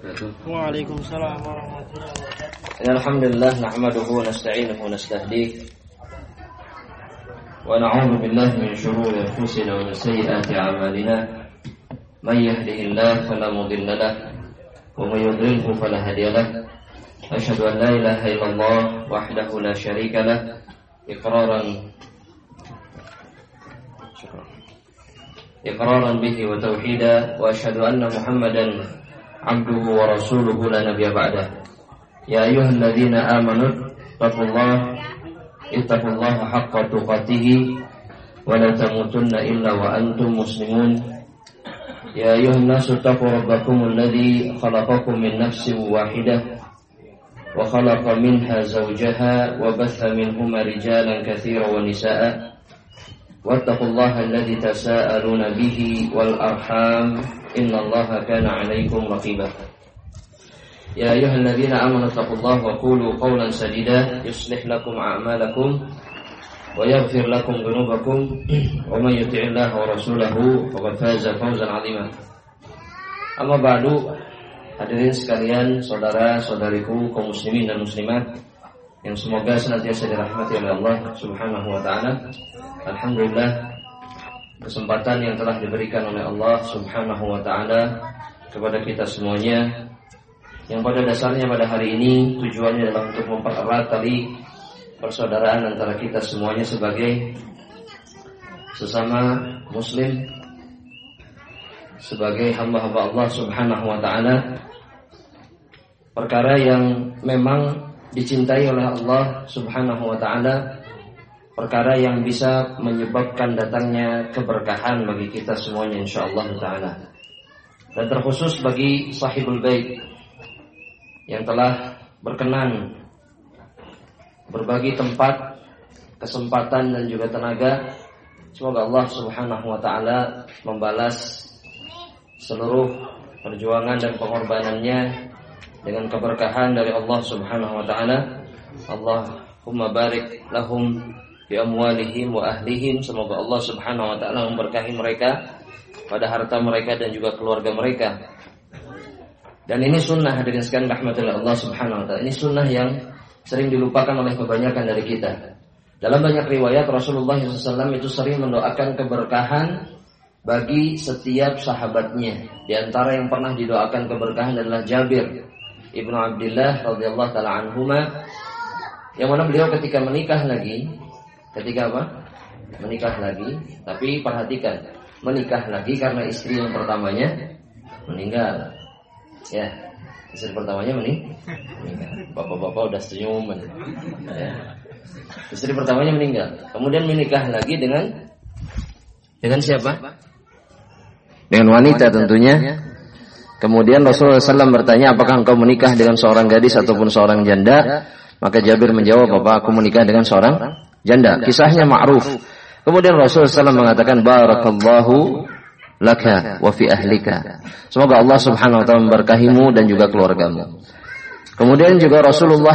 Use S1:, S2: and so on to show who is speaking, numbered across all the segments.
S1: وبركاته.
S2: وعليكم السلام ورحمة الله وبركاته.
S1: الحمد لله نحمده ونستعينه ونستهديه ونعوذ بالله من شرور أنفسنا ومن سيئات أعمالنا من يهده الله فلا مضل له ومن يضلله فلا هادي له أشهد أن لا إله إلا الله وحده لا شريك له إقرارا به وتوحيدا وأشهد أن محمدا عبده ورسوله لا نبي بعده. يا أيها الذين آمنوا اتقوا الله حق تقاته ولا تموتن إلا وأنتم مسلمون. يا أيها الناس اتقوا ربكم الذي خلقكم من نفس واحدة وخلق منها زوجها وبث منهما رجالا كثيرا ونساء واتقوا الله الذي تساءلون به والأرحام إن الله كان عليكم رقيبا. يا أيها الذين آمنوا اتقوا الله وقولوا قولا سديدا يصلح لكم أعمالكم ويغفر لكم ذنوبكم ومن يطع الله ورسوله فقد فاز فوزا عظيما. Amma ba'du, hadirin sekalian, saudara-saudariku kaum muslimin dan muslimat yang semoga senantiasa dirahmati oleh Allah Subhanahu wa taala. Alhamdulillah, kesempatan yang telah diberikan oleh Allah Subhanahu wa taala kepada kita semuanya, yang pada dasarnya pada hari ini tujuannya adalah untuk mempererat tali persaudaraan antara kita semuanya sebagai sesama muslim, sebagai hamba-hamba Allah Subhanahu wa taala. Perkara yang memang dicintai oleh Allah Subhanahu wa taala, perkara yang bisa menyebabkan datangnya keberkahan bagi kita semuanya insyaallah taala. Dan terkhusus bagi sahibul bait yang telah berkenan berbagi tempat, kesempatan dan juga tenaga. Semoga Allah Subhanahu wa taala membalas seluruh perjuangan dan pengorbanannya dengan keberkahan dari Allah Subhanahu wa taala. Allahumma barik lahum bi amwalihim wa ahlihim. Semoga Allah Subhanahu wa taala memberkahi mereka pada harta mereka dan juga keluarga mereka. Dan ini sunnah, hadirin sekalian rahmatullah Allah Subhanahu wa taala. Ini sunnah yang sering dilupakan oleh kebanyakan dari kita. Dalam banyak riwayat Rasulullah SAW itu sering mendoakan keberkahan bagi setiap sahabatnya. Di antara yang pernah didoakan keberkahan adalah Jabir Ibnu Abdullah radhiyallahu taala anhuma, yang mana beliau ketika menikah lagi, menikah lagi, tapi perhatikan, menikah lagi karena istri yang pertamanya meninggal. Ya, istri pertamanya meninggal. Bapak-bapak udah senyum. Ya. Istri pertamanya meninggal. Kemudian menikah lagi dengan siapa? Dengan wanita tentunya. Kemudian Rasulullah SAW bertanya, apakah engkau menikah dengan seorang gadis ataupun seorang janda? Maka Jabir menjawab, Bapak, aku menikah dengan seorang janda. Kisahnya ma'ruf. Kemudian Rasulullah SAW mengatakan, barakallahu laka wa fi ahlika. Semoga Allah Subhanahu wa taala memberkahimu dan juga keluargamu. Kemudian juga Rasulullah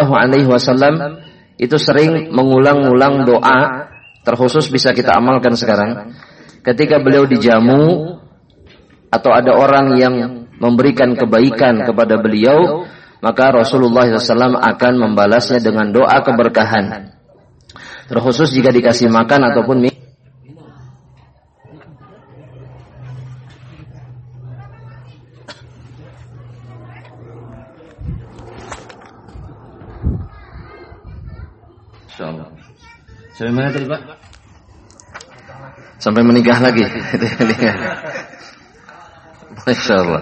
S1: SAW itu sering mengulang-ulang doa, terkhusus bisa kita amalkan sekarang. Ketika beliau dijamu atau ada orang yang memberikan kebaikan kepada beliau, maka Rasulullah SAW akan membalasnya dengan doa keberkahan. Terkhusus jika dikasih makan ataupun minum. Insyaallah. Sampai mana tadi, Pak? Sampai menikah lagi. Masya Allah.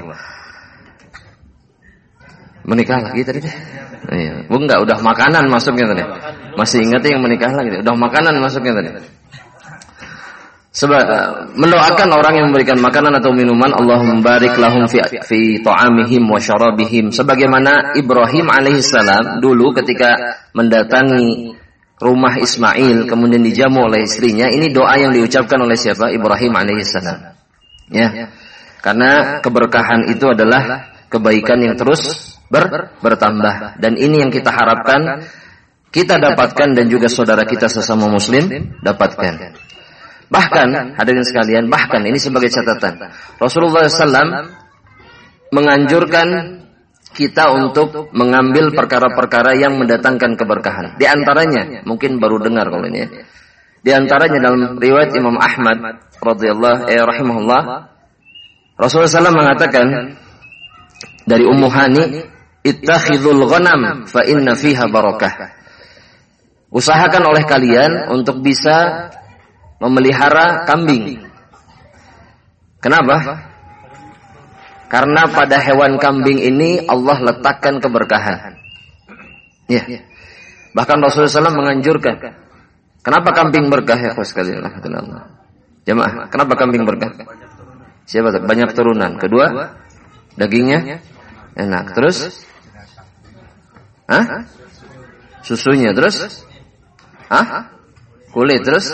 S1: Menikah lagi tadi deh. Iya. Bu, enggak, udah makanan masuknya tadi. Masih ingat yang menikah lagi. Udah makanan masuknya tadi. Sebab mendoakan orang yang memberikan makanan atau minuman, Allahumma barik lahum fi ta'amihim wa syarabihim. Sebagaimana Ibrahim alaihissalam dulu ketika mendatangi rumah Ismail kemudian dijamu oleh istrinya, ini doa yang diucapkan oleh siapa? Ibrahim alaihissalam. Ya. Karena keberkahan itu adalah kebaikan yang terus bertambah, dan ini yang kita harapkan kita dapatkan dan juga saudara kita sesama muslim dapatkan. Bahkan hadirin sekalian, bahkan ini sebagai catatan, Rasulullah SAW
S3: menganjurkan kita untuk mengambil perkara-perkara yang mendatangkan keberkahan. Di antaranya, mungkin baru dengar kalau ini ya. Di antaranya dalam riwayat Imam Ahmad rahimahullah, Rasulullah SAW mengatakan dari Ummu Hani, ittakhidhul ghanam fa inna fiha barakah. Usahakan oleh kalian untuk bisa memelihara kambing. Kenapa? Karena pada hewan kambing ini Allah letakkan keberkahan. Ya. Bahkan Rasulullah SAW menganjurkan. Kenapa kambing berkah ya sekalian? Jemaah, kenapa kambing berkah? Siapa tahu? Banyak turunan. Kedua, dagingnya enak. Terus? Susunya terus? Kulit terus?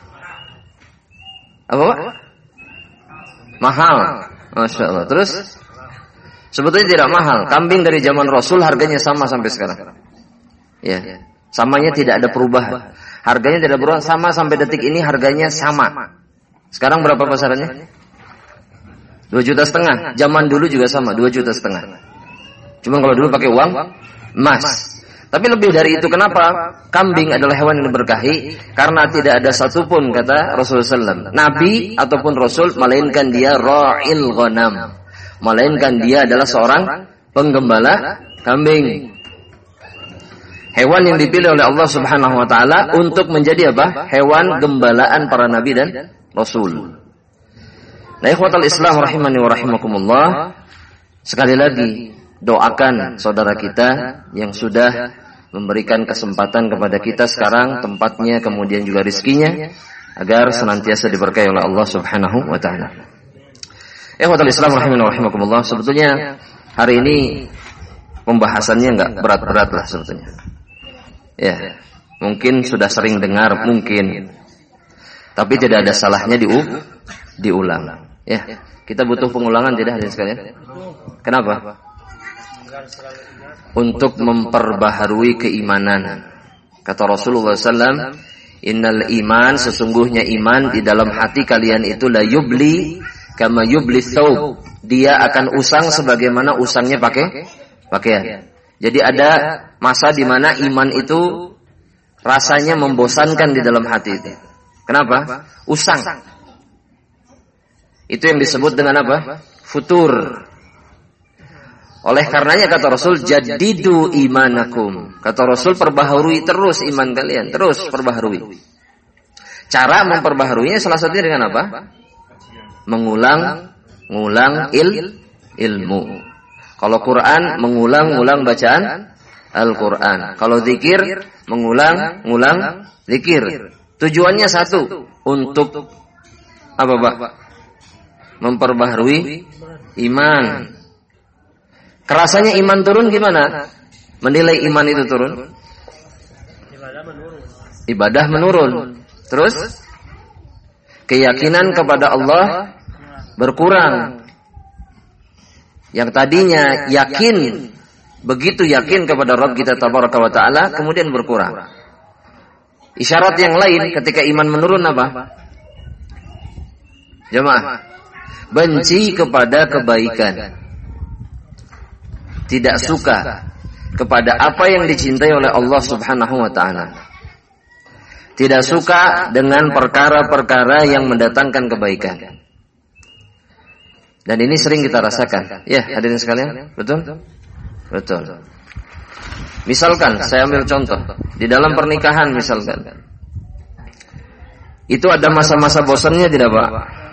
S3: Apa Pak? Mahal. Masya Allah. Terus? Sebetulnya tidak mahal. Kambing dari zaman Rasul harganya sama sampai sekarang. Ya, samanya tidak ada perubahan. Harganya tidak berubah, sama sampai detik ini harganya sama. Sekarang berapa pasarannya? 2,5 juta. Zaman dulu juga sama, 2,5 juta. Cuma kalau dulu pakai uang emas. Tapi lebih dari itu, kenapa? Kambing adalah hewan yang diberkahi karena tidak ada satupun, kata Rasulullah SAW, Nabi ataupun Rasul, melainkan dia ra'il ghanam, melainkan dia adalah seorang penggembala kambing. Hewan yang dipilih oleh Allah Subhanahu Wa Taala untuk menjadi apa? Hewan gembalaan para Nabi dan Rasul. Nah, ikhwatal Islam rahimani wa rahimakumullah, sekali lagi doakan saudara kita yang sudah memberikan kesempatan kepada kita sekarang, tempatnya, kemudian juga rizkinya, agar senantiasa diberkahi oleh Allah Subhanahu wa taala. Ikhwatul Islam rahimani wa rahimakumullah, sebetulnya hari ini pembahasannya enggak berat-berat lah sebetulnya. Ya, mungkin sudah sering dengar, mungkin. Tapi tidak ada salahnya diulang. Ya, kita butuh pengulangan tidak hadirin sekalian? Kenapa? Untuk memperbaharui keimanan. Kata Rasulullah SAW, innal iman, sesungguhnya iman di dalam hati kalian itu la yubli kama yubli thawb. Dia akan usang sebagaimana usangnya pakaian. Jadi ada masa di mana iman itu rasanya membosankan di dalam hati itu. Kenapa? Usang. Itu yang disebut dengan apa? Futur. Oleh karenanya kata Rasul, jadidu imanakum. Kata Rasul, perbaharui terus iman kalian, terus perbaharui. Cara memperbaharuinya salah satunya dengan apa? Mengulang ilmu. Kalau Quran, mengulang bacaan Al-Quran. Kalau zikir, mengulang zikir. Tujuannya satu, untuk apa Pak? Memperbaharui iman. Kerasanya iman turun gimana? Menilai iman itu turun? Ibadah menurun. Terus? Keyakinan kepada Allah berkurang. Yang tadinya yakin, begitu yakin kepada Rabb kita Tabaraka wa Ta'ala, kemudian berkurang. Isyarat yang lain ketika iman menurun apa? Jemaah, benci kepada kebaikan. Tidak suka kepada apa yang dicintai oleh Allah Subhanahu wa taala. Tidak suka dengan perkara-perkara yang mendatangkan kebaikan. Dan ini sering kita rasakan. Ya, hadirin sekalian, betul? Betul. Misalkan saya ambil contoh, di dalam pernikahan misalkan. Itu ada masa-masa bosannya tidak, Pak?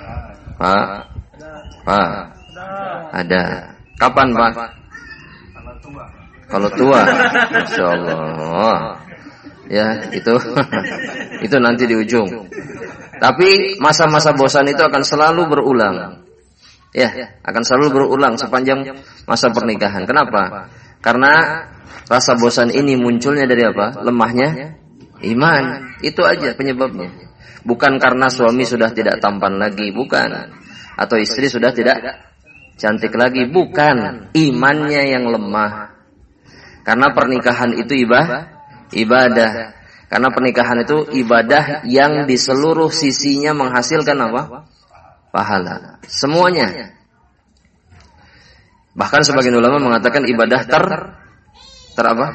S3: Pak. Ada. Kapan, Pak? Kalau tua, Masya Allah, ya itu nanti di ujung. Tapi masa-masa bosan itu akan selalu berulang, ya, akan selalu berulang sepanjang masa pernikahan. Kenapa? Karena rasa bosan ini munculnya dari apa? Lemahnya iman. Itu aja penyebabnya. Bukan karena suami sudah tidak tampan lagi, bukan. Atau istri sudah tidak cantik lagi, bukan. Imannya yang lemah. Karena pernikahan itu ibadah. Karena pernikahan itu ibadah yang di seluruh sisinya menghasilkan apa? Pahala. Semuanya. Bahkan sebagian ulama mengatakan ibadah apa?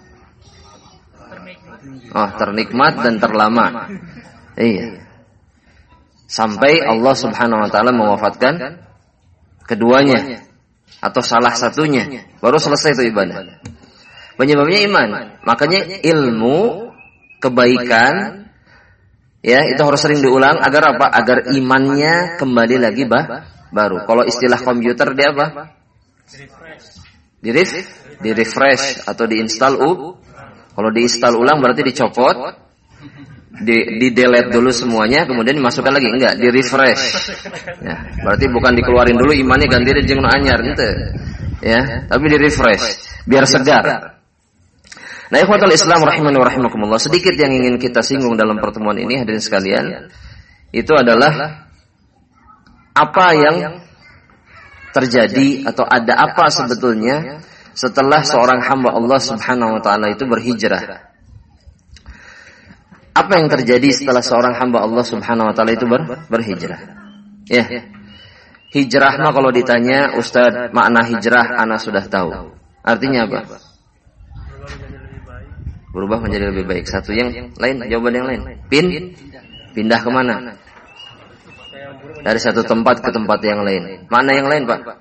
S3: Ternikmat dan terlama. Iya. Sampai Allah Subhanahu wa taala mewafatkan keduanya atau salah satunya, baru selesai itu ibadah. Penyebabnya iman. Makanya ilmu kebaikan ya itu harus sering diulang agar apa? Agar imannya kembali lagi baru. Kalau istilah komputer dia apa? Di refresh atau diinstal Kalau diinstal ulang berarti dicopot, di delete dulu semuanya, kemudian dimasukkan lagi. Enggak, di refresh. Ya, berarti bukan dikeluarin dulu imannya ganti jeung nu anyar gitu. Ya, tapi di refresh biar segar. Nah, ikhwatul Islam rahimani wa rahimakumullah, sedikit yang ingin kita singgung dalam pertemuan ini hadirin sekalian, itu adalah apa yang terjadi atau ada apa sebetulnya setelah seorang hamba Allah Subhanahu wa taala itu berhijrah. Apa yang terjadi setelah seorang hamba Allah Subhanahu wa taala itu berhijrah? Ya. Hijrah mah kalau ditanya, Ustaz, makna hijrah ana sudah tahu. Artinya apa? Berubah menjadi lebih baik. Satu yang lain, jawaban yang lain. Pindah kemana? Dari satu tempat ke tempat yang lain. Mana yang lain, Pak?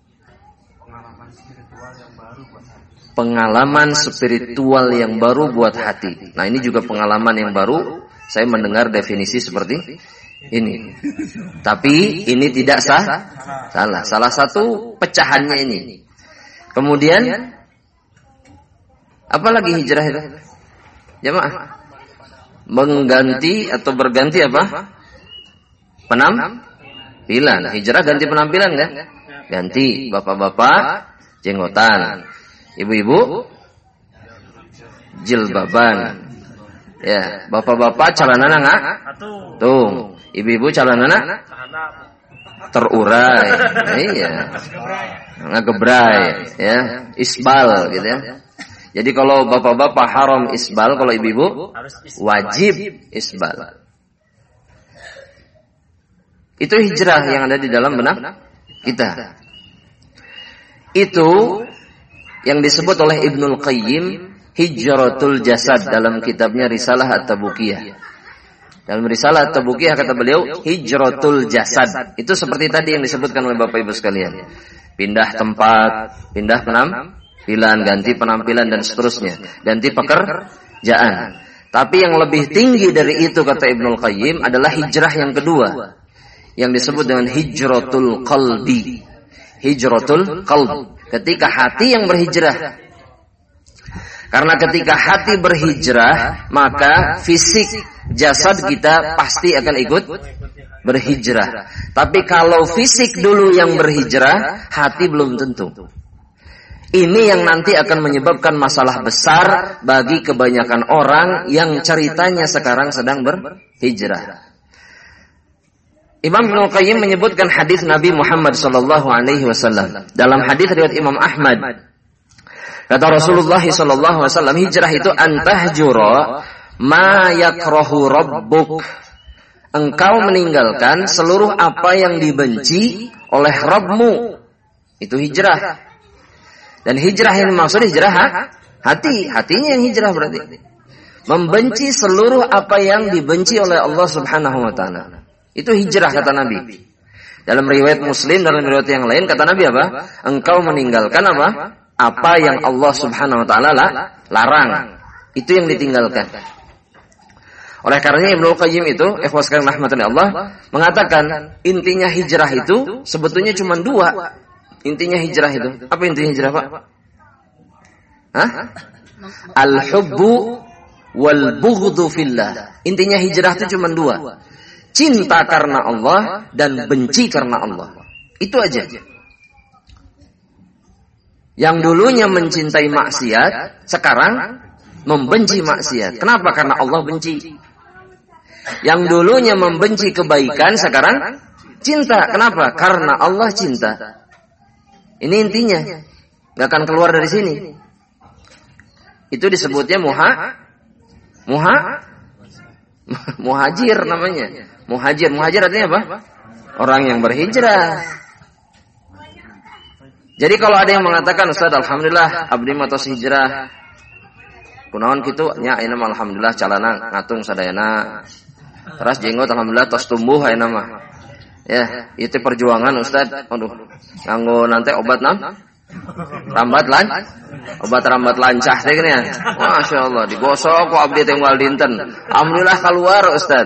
S3: Pengalaman spiritual yang baru buat hati. Nah, ini juga pengalaman yang baru. Saya mendengar definisi seperti ini. Tapi ini tidak salah. Salah satu pecahannya ini. Kemudian apa lagi hijrah itu? Jamaah. Mengganti atau berganti apa? Penampilan. Hijrah ganti penampilan kan? Ganti bapak-bapak jenggotan. Ibu-ibu jilbaban. Ya, bapak-bapak calanana tung. Ibu-ibu calanana terurai. Iya. Ngagebrai ya, isbal gitu ya. Jadi kalau bapak-bapak haram isbal, kalau ibu-ibu wajib isbal. Itu hijrah yang ada di dalam benak kita. Itu yang disebut oleh Ibnul Qayyim hijratul jasad dalam kitabnya Risalah At-Tabukiyah. Dalam Risalah At-Tabukiyah kata beliau hijratul jasad. Itu seperti tadi yang disebutkan oleh Bapak Ibu sekalian. Pindah tempat, pindah penampilan, ganti penampilan dan seterusnya. Ganti pekerjaan. Tapi yang lebih tinggi dari itu kata Ibnul Qayyim adalah hijrah yang kedua. Yang disebut dengan hijratul qalbi. Hijratul qalbi. Ketika hati yang berhijrah. Karena ketika hati berhijrah, maka fisik jasad kita pasti akan ikut berhijrah. Tapi kalau fisik dulu yang berhijrah, hati belum tentu. Ini yang nanti akan menyebabkan masalah besar bagi kebanyakan orang yang ceritanya sekarang sedang berhijrah. Imam Ibnu Qayyim menyebutkan hadis Nabi Muhammad sallallahu alaihi wasallam. Dalam hadis riwayat Imam Ahmad, kata Rasulullah sallallahu alaihi wasallam, hijrah itu antahjura ma yakrahu rabbuk. Engkau meninggalkan seluruh apa yang dibenci oleh Rabbmu. Itu hijrah. Dan hijrah yang dimaksud hijrah hatinya yang hijrah berarti. Membenci seluruh apa yang dibenci oleh Allah Subhanahu wa taala. Itu hijrah kata Nabi. Dalam riwayat Muslim, dalam riwayat yang lain kata Nabi apa? Engkau meninggalkan apa? Apa yang Allah Subhanahu wa taala larang. Itu yang ditinggalkan. Oleh karenanya Ibnu Qayyim itu, ikhwas sekalian rahmatullahi Allah, mengatakan intinya hijrah itu sebetulnya cuma dua. Intinya hijrah itu. Apa intinya hijrah, Pak? Al-hubbu wal bughdu fillah. Intinya hijrah itu cuma dua. Cinta karena Allah dan benci karena Allah. Itu aja. Yang dulunya mencintai maksiat, sekarang membenci maksiat. Kenapa? Karena Allah benci. Yang dulunya membenci kebaikan, sekarang cinta. Kenapa? Karena Allah cinta. Ini intinya. Gak akan keluar dari sini. Itu disebutnya muhajir namanya. Muhajir artinya apa? Orang yang berhijrah. Jadi kalau ada yang mengatakan, Ustaz, alhamdulillah abdi matos hijrah. Kunaon kitu nya ayeuna mah alhamdulillah calana ngatung sadayana. Terus jenggot alhamdulillah tos tumbuh ayeuna mah. Ya, itu perjuangan Ustaz. Aduh, nganggo nanti obat obat rambat lancah teh gini ya. Masya Allah, digosok ku abdi teh moal dinten. Alhamdulillah keluar Ustaz.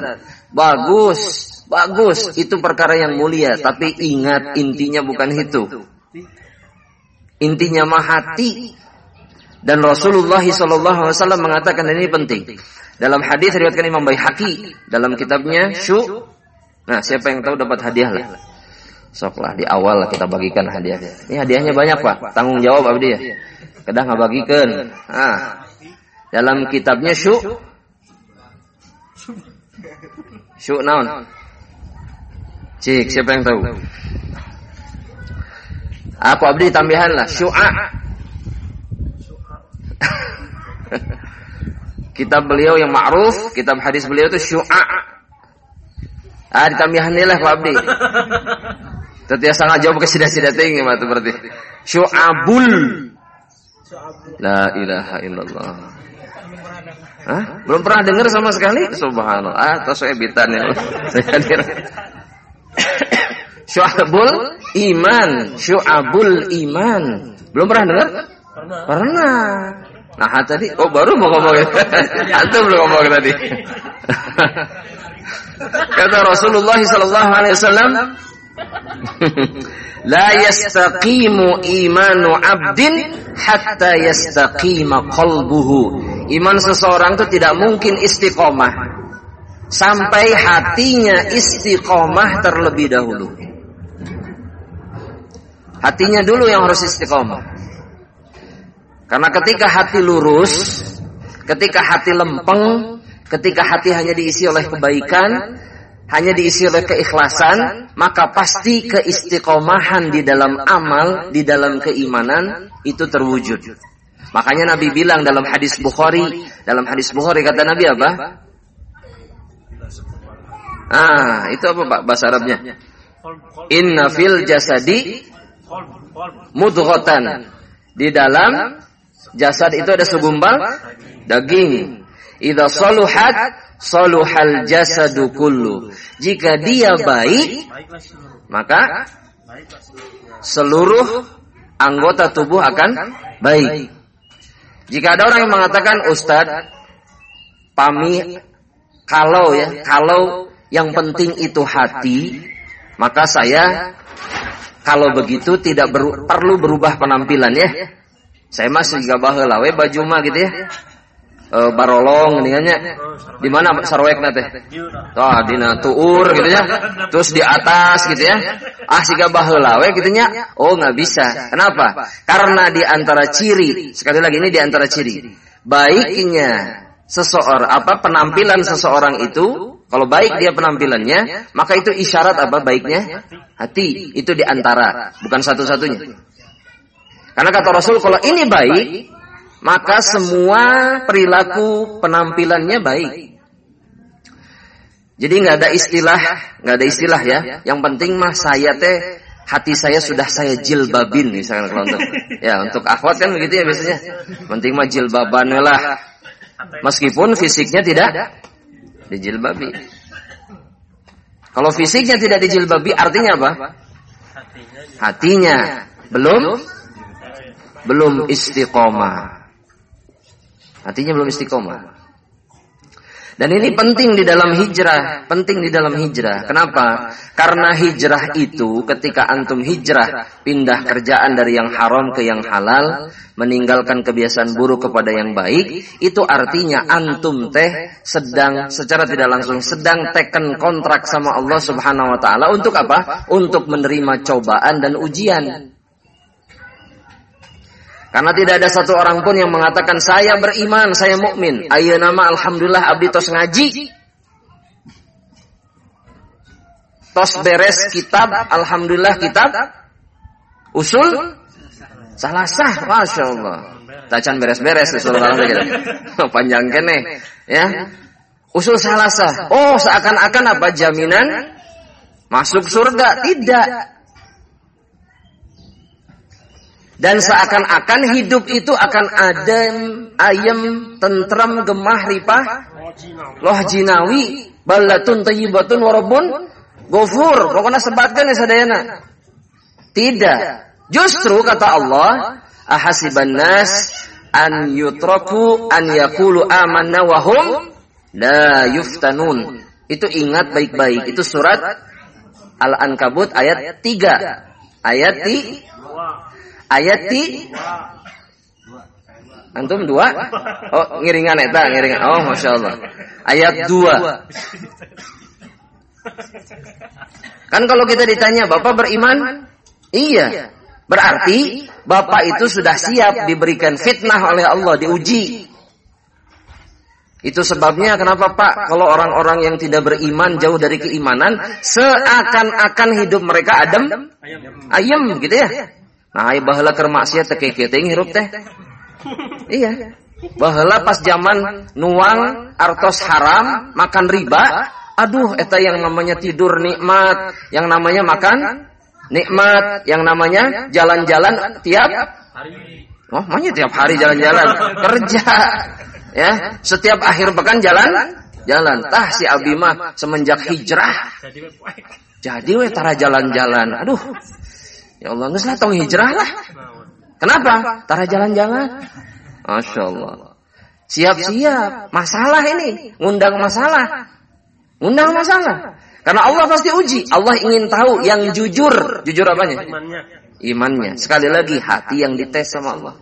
S3: Bagus. Itu perkara yang mulia, tapi ingat intinya bukan itu. Intinya mah hati. Dan Rasulullah SAW mengatakan ini penting. Dalam hadis riwayatkan Imam Baihaqi dalam kitabnya Nah, siapa yang tahu dapat hadiah lah. Soklah di awal lah kita bagikan hadiah. Ini hadiahnya banyak Pak. Tanggung jawab abdi ya. Kedah ngabagikan. Dalam kitabnya naon? Cik, siapa yang tahu? Aku abdi tambahan lah. Kitab beliau yang ma'ruf, kitab hadis beliau itu ditambahan lah Pak abdi. Tetiasa ngajawab ke sida-sida tinggi mah itu berarti. Syu'abul. La ilaha illallah. Belum pernah dengar sama sekali? Subhanallah. Tos ebitan ya. Saya kira. Syu'abul iman. Belum pernah dengar? Pernah. Nah, tadi baru mau ngomong. Antum belum ngomong tadi. Kata Rasulullah sallallahu alaihi wasallam, la yastaqimu imanu abdin hatta yastaqima qalbuhu. Iman seseorang itu tidak mungkin istiqomah sampai hatinya istiqomah terlebih dahulu. Hatinya dulu yang harus istiqomah. Karena ketika hati lurus, ketika hati lempeng, ketika hati hanya diisi oleh kebaikan, hanya diisi oleh keikhlasan, maka pasti keistiqomahan di dalam amal, di dalam keimanan itu terwujud. Makanya Nabi bilang dalam hadis Bukhari kata Nabi apa? Itu apa Pak bahasa Arabnya? Inna fil jasadi mudghatan. Di dalam jasad itu ada segumpal daging. Idza saluhat saluhal jasadu kullu. Jika dia baik, maka seluruh anggota tubuh akan baik. Jika ada orang yang mengatakan, Ustaz, kalau yang penting itu hati, maka saya kalau begitu tidak perlu berubah penampilan ya. Saya masih juga baheula we baju mah gitu ya. Barolong geuningannya. Di mana sarwekna teh? Dina tuur gitu ya. Terus di atas gitu ya. Siga baheula we gitu nya. Enggak bisa. Kenapa? Karena di antara ciri, sekali lagi ini di antara ciri baiknya seseorang penampilan seseorang itu, kalau baik dia penampilannya, maka itu isyarat apa baiknya? Hati. Itu di antara, bukan satu-satunya. Karena kata Rasul kalau ini baik, maka semua perilaku penampilannya baik. Jadi nggak ada istilah ya. Yang penting mah hati saya sudah saya jilbabin misalnya kalau untuk akhwat kan begitu ya biasanya. Penting mah jilbaban lah. Meskipun fisiknya tidak dijilbabi. Kalau fisiknya tidak dijilbabi artinya apa? Hatinya belum istiqomah. Hatinya belum istiqomah. Dan ini penting di dalam hijrah. Kenapa? Karena hijrah itu ketika antum hijrah, pindah kerjaan dari yang haram ke yang halal, meninggalkan kebiasaan buruk kepada yang baik, itu artinya antum sedang secara tidak langsung sedang teken kontrak sama Allah Subhanahu wa taala untuk apa? Untuk menerima cobaan dan ujian. Karena tidak ada satu orang pun yang mengatakan saya beriman, saya mukmin. Ayeuna mah alhamdulillah abdi tos ngaji. Tos beres kitab, alhamdulillah kitab usul salasah, Masya Allah. Tacan beres-beres usul salasah gitu. Panjang kene ya. Usul salasah. Seakan-akan apa jaminan masuk surga? Tidak. Dan seakan-akan hidup itu akan adem, ayem, tentram, gemah, ripah, loh jinawi, ballatun thayyibatun warabun ghafur. Pokoknya sebatkan ya sadayana. Tidak. Justru kata Allah, ahasiban nas an yutraku an yaqulu amanna wa hum la yuftanun. Itu ingat baik-baik. Itu surat Al-Ankabut ayat 3. Ayat antum 2? Oh, ngiringan eta, ngiringan. Oh, Masya Allah. Ayat 2. Kan kalau kita ditanya, Bapak beriman? Iya. Berarti Bapak itu sudah siap diberikan fitnah oleh Allah, diuji. Itu sebabnya kenapa Pak, kalau orang-orang yang tidak beriman jauh dari keimanan, seakan-akan hidup mereka adem, ayem gitu ya. Nah, baheula keur maksiat teh keuting hirup teh. Iya. Baheula pas zaman nuang artos haram, makan riba, aduh eta yang namanya tidur nikmat, yang namanya makan nikmat, yang namanya jalan-jalan tiap hari. Oh, makanya tiap hari jalan-jalan, kerja. Ya, setiap akhir pekan jalan. Tah si Abi mah semenjak hijrah. Jadi we tara jalan-jalan. Aduh. Ya Allah, geus lah tong hijrah lah. Kenapa? Tara jalan-jalan. Masya Allah. Siap-siap. Masalah ini. Ngundang masalah. Karena Allah pasti uji. Allah ingin tahu yang jujur. Jujur apanya? Imannya. Sekali lagi, hati yang dites sama Allah.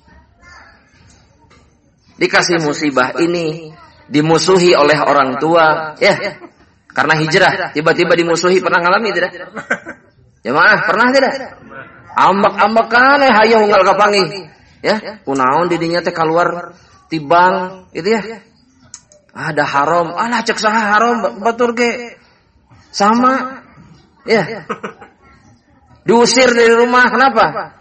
S3: Dikasih musibah ini, dimusuhi oleh orang tua, ya, karena hijrah, tiba-tiba dimusuhi, pernah ngalami tidak? Jemaah, pernah tidak? Ambak-ambakan hayang unggal kapangi, ya, kunaon didinya teh keluar tibang, gitu ya. Ada haram, alah cek saha haram, batur ge, sama, ya. Diusir dari rumah, kenapa?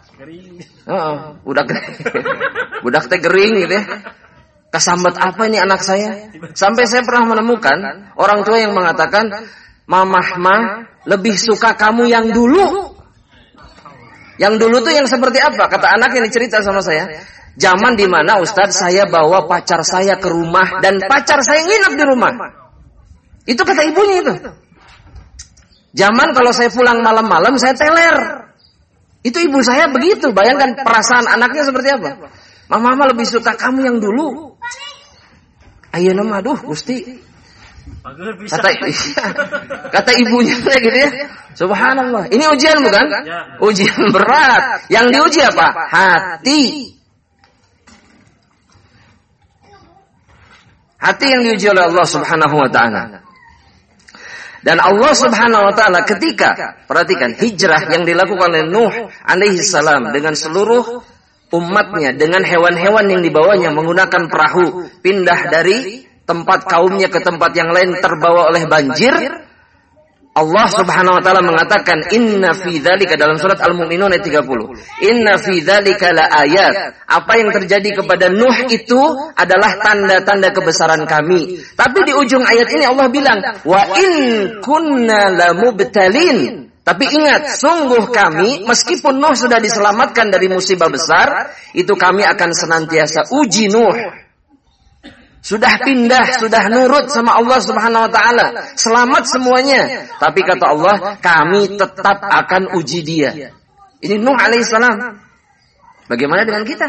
S3: Budak teh gering gitu ya. Kesambat apa ini anak saya? Sampai saya pernah menemukan orang tua yang mengatakan, mamah mah lebih suka kamu yang dulu. Yang dulu tuh yang seperti apa? Kata anak yang cerita sama saya, zaman di mana Ustadz saya bawa pacar saya ke rumah dan pacar saya nginep di rumah. Itu kata ibunya itu. Zaman kalau saya pulang malam-malam saya teler. Itu ibu saya begitu. Bayangkan perasaan anaknya seperti apa. Mama lebih suka kamu yang dulu. Ayeuna mah aduh Gusti. Kata ibunya gitu ya. Subhanallah. Ini ujian bukan? Ujian berat. Yang diuji apa? Hati. Hati yang diuji oleh Allah Subhanahu wa taala. Dan Allah Subhanahu wa taala ketika perhatikan hijrah yang dilakukan oleh Nuh alaihi salam dengan seluruh umatnya, dengan hewan-hewan yang dibawanya menggunakan perahu, pindah dari tempat kaumnya ke tempat yang lain terbawa oleh banjir. Allah Subhanahu wa taala mengatakan inna fi dzalika dalam surat Al-Mu'minun ayat 30. Inna fi dzalika laayat. Apa yang terjadi kepada Nuh itu adalah tanda-tanda kebesaran kami. Tapi di ujung ayat ini Allah bilang wa in kunna lamubtalin. Tapi ingat, sungguh kami, meskipun Nuh sudah diselamatkan dari musibah besar, itu kami akan senantiasa uji Nuh. Sudah pindah, sudah nurut sama Allah Subhanahu wa taala, selamat semuanya. Tapi kata Allah, kami tetap akan uji dia. Ini Nuh alaihissalam. Bagaimana dengan kita?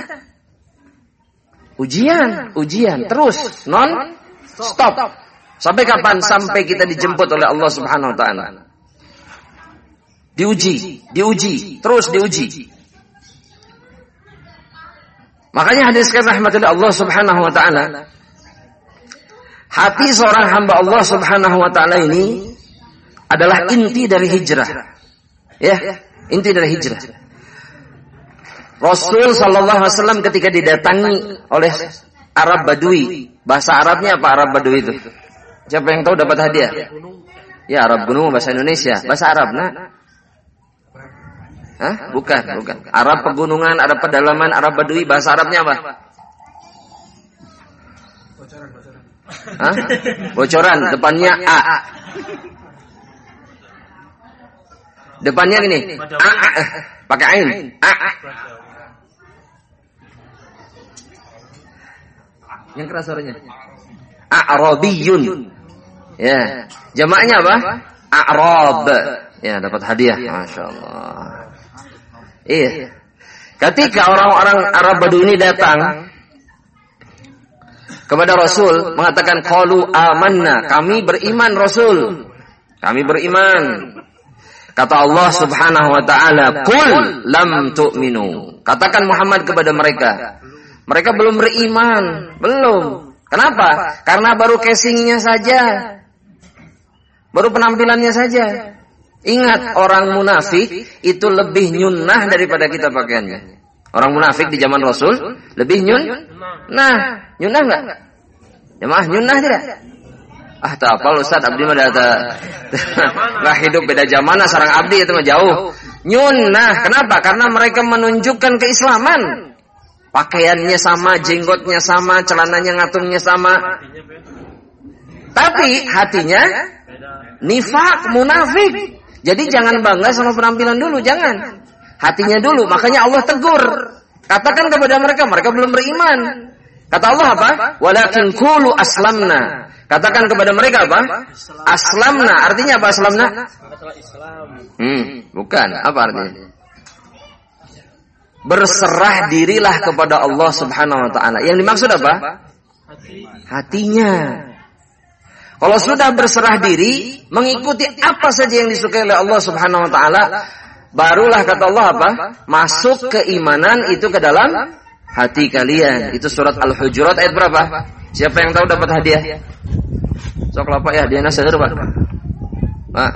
S3: Ujian, terus, non stop. Sampai kapan? Sampai kita dijemput oleh Allah Subhanahu wa taala. Diuji, terus diuji. Makanya hadiskan rahmatullah Allah Subhanahu wa taala. Hati seorang hamba Allah Subhanahu wa taala ini adalah inti dari hijrah. Ya, inti dari hijrah. Rasul sallallahu alaihi wasallam ketika didatangi oleh Arab Badui, bahasa Arabnya apa Arab Badui itu? Siapa yang tahu dapat hadiah? Ya, Arab Gunung bahasa Indonesia, bahasa Arab nah. Hah? Bukan. Arab pegunungan, Arab pedalaman, Arab Badui, bahasa Arabnya apa? Hah? Bocoran, depannya A. Depannya gini, A, pakai ain. A. Yang keras suaranya. A'rabiyun. Ya, jamaknya apa? A'rab. Ya, dapat hadiah. Masya Allah. Iya. Ketika orang-orang Arab Badu ini datang kepada Rasul mengatakan qalu amanna, kami beriman Rasul. Kami beriman. Kata Allah Subhanahu wa taala, "Qul lam tu'minu." Katakan Muhammad kepada mereka, mereka belum beriman, belum. Kenapa? Karena baru casingnya saja. Baru penampilannya saja. Ingat, orang munafik itu lebih nyunnah daripada kita pakaiannya. Orang munafik di zaman Rasul lebih nyunnah enggak? Jemaah nyunnah tidak? Tak apa Ustaz, abdi mah nggak hidup beda zaman, sareng abdi itu mah jauh. Nyunnah, kenapa? Karena mereka menunjukkan keislaman. Pakaiannya sama, jenggotnya sama, celananya ngatungnya sama. Tapi hatinya nifak, munafik. Jadi jangan bangga sama penampilan dulu, jangan. Hatinya dulu, makanya Allah tegur. Katakan kepada mereka, mereka belum beriman. Kata Allah apa? Walakin qulu aslamna. Katakan kepada mereka apa? Aslamna. Artinya apa aslamna? Bukan. Apa artinya? Berserah dirilah kepada Allah Subhanahu wa taala. Yang dimaksud apa? Hatinya. Kalau sudah berserah diri, mengikuti apa saja yang disukai oleh Allah Subhanahu wa taala, barulah kata Allah apa? Masuk keimanan itu ke dalam hati kalian. Itu surat Al-Hujurat ayat berapa? Siapa yang tahu dapat hadiah? Sok lapak ya, dia nasihat Pak. Pak.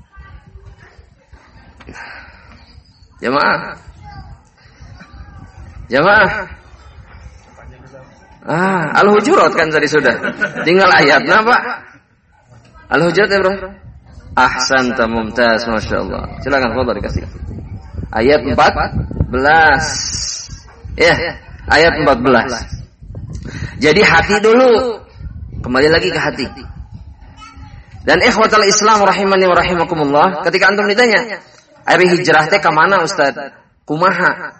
S3: Jamaah. Al-Hujurat kan tadi sudah. Tinggal ayatnya, Pak. Al-Hujurat ya, Bro. Ahsanta mumtaz, Masya Allah. Silakan kalau dikasih. Ayat 14. Ya, ayat 14. Jadi hati dulu. Kembali lagi ke hati. Dan ikhwatal Islam rahimani wa rahimakumullah, ketika antum ditanya, "Ari hijrah teh ka mana, Ustaz?" Kumaha?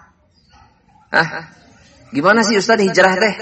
S3: Gimana sih Ustaz hijrah teh?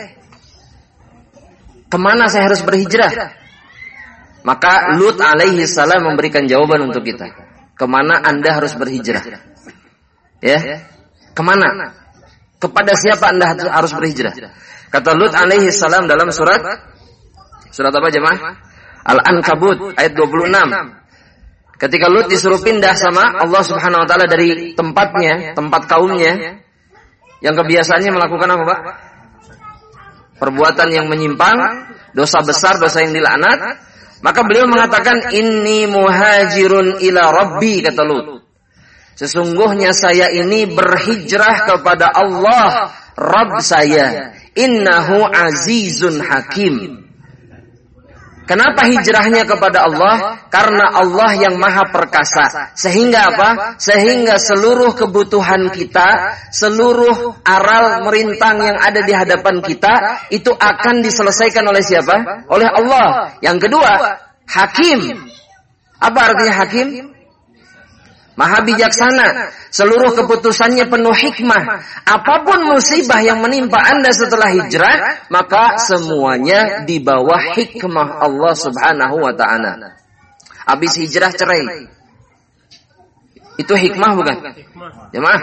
S3: Kemana saya harus berhijrah? Maka Lut alaihi salam memberikan jawaban untuk kita. Kemana Anda harus berhijrah? Ya, kemana? Kepada siapa Anda harus berhijrah? Kata Lut alaihi salam dalam surat apa jemaah? Al-Ankabut ayat 26. Ketika Lut disuruh pindah sama Allah Subhanahu wa taala dari tempatnya, tempat kaumnya yang kebiasaannya melakukan apa, Pak? Perbuatan yang menyimpang, dosa besar, dosa yang dilaknat. Maka beliau mengatakan, "Inni muhajirun ila Rabbi," kata Lut. Sesungguhnya saya ini berhijrah kepada Allah, Rabb saya. Innahu azizun hakim. Kenapa hijrahnya kepada Allah? Karena Allah yang maha perkasa. Sehingga apa? Sehingga seluruh kebutuhan kita, seluruh aral merintang yang ada di hadapan kita, itu akan diselesaikan oleh siapa? Oleh Allah. Yang kedua, hakim. Apa artinya hakim? Maha bijaksana. Seluruh keputusannya penuh hikmah. Apapun musibah yang menimpa Anda setelah hijrah, maka semuanya di bawah hikmah Allah Subhanahu wa ta'ala. Habis hijrah cerai. Itu hikmah bukan? Jemaah.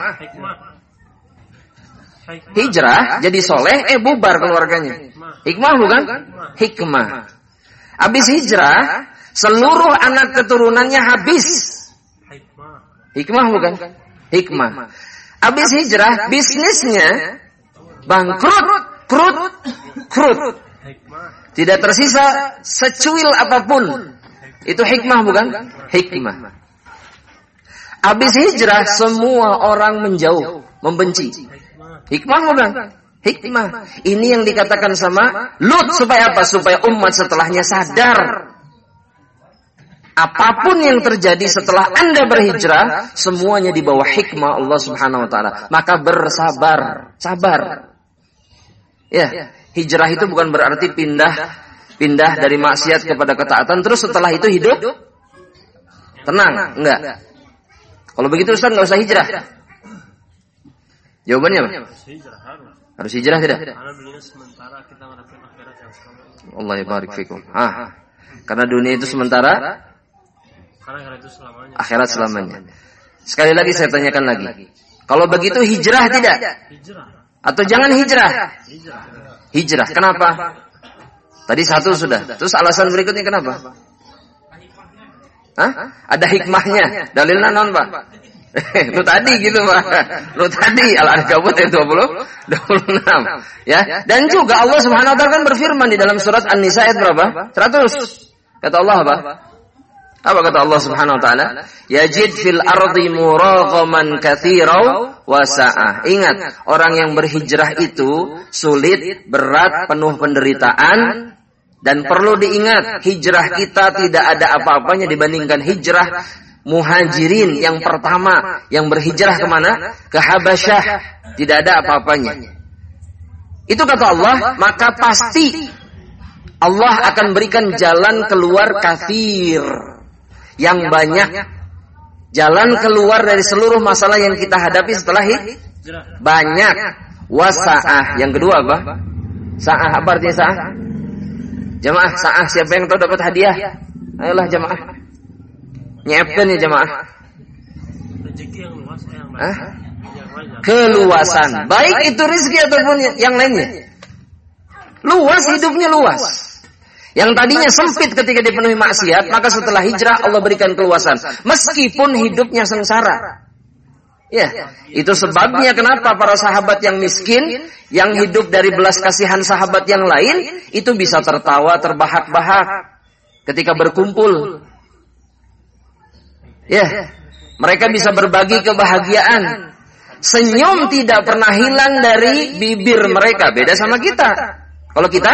S3: Hijrah jadi soleh, bubar keluarganya. Hikmah bukan? Hikmah. Habis hijrah, seluruh anak keturunannya habis. Hikmah bukan? Hikmah. Habis hijrah, bisnisnya bangkrut, krut. Tidak tersisa secuil apapun. Itu hikmah bukan? Hikmah. Habis hijrah, semua orang menjauh, membenci. Hikmah bukan? Hikmah. Ini yang dikatakan sama Lut supaya apa? Supaya umat setelahnya sadar. Apapun yang terjadi setelah Anda berhijrah, semuanya di bawah hikmah Allah Subhanahu wa taala. Maka bersabar, sabar. Ya, hijrah itu bukan berarti pindah dari maksiat kepada ketaatan terus setelah itu hidup tenang, enggak. Kalau begitu Ustaz enggak usah hijrah. Jawabannya apa? Harus hijrah tidak? Allah barik fikum. Karena dunia itu sementara, akhirat selamanya. Sekali lagi saya tanyakan lagi. Kalau begitu hijrah tidak? Atau jangan hijrah? Hijrah. Kenapa? Tadi satu sudah. Terus alasan berikutnya kenapa? Ada hikmahnya. Dalilnya non, Pak? Lu tadi gitu, Pak. Lu tadi Al-Ankabut ayat 26. Ya. Dan juga Allah Subhanahu wa taala kan berfirman di dalam surat An-Nisa ayat berapa? 100. Kata Allah apa? Apa kata Allah Subhanahu wa taala? Yajid fil ardi muraghaman katsira wa sa'ah. Ingat, orang yang berhijrah itu sulit, berat, penuh penderitaan, dan perlu diingat, hijrah kita tidak ada apa-apanya dibandingkan hijrah muhajirin yang pertama yang berhijrah kemana? Ke Habasyah. Tidak ada apa-apanya. Itu kata Allah, maka pasti Allah akan berikan jalan keluar katsir yang banyak, jalan keluar dari seluruh masalah yang kita hadapi setelah banyak. Wasa'ah. Yang kedua apa? Sa'ah. Apa artinya sa'ah? Jamaah, sa'ah. Siapa yang tahu dapat hadiah? Ayolah jamaah. Nyiapkan ya jamaah. Keluasan. Baik itu rezeki ataupun yang lainnya. Luas, hidupnya luas. Yang tadinya sempit ketika dipenuhi maksiat, maka setelah hijrah Allah berikan keluasan. Meskipun hidupnya sengsara. Ya, itu sebabnya kenapa para sahabat yang miskin, yang hidup dari belas kasihan sahabat yang lain, itu bisa tertawa, terbahak-bahak ketika berkumpul. Ya, mereka bisa berbagi kebahagiaan. Senyum tidak pernah hilang dari bibir mereka. Beda sama kita. Kalau kita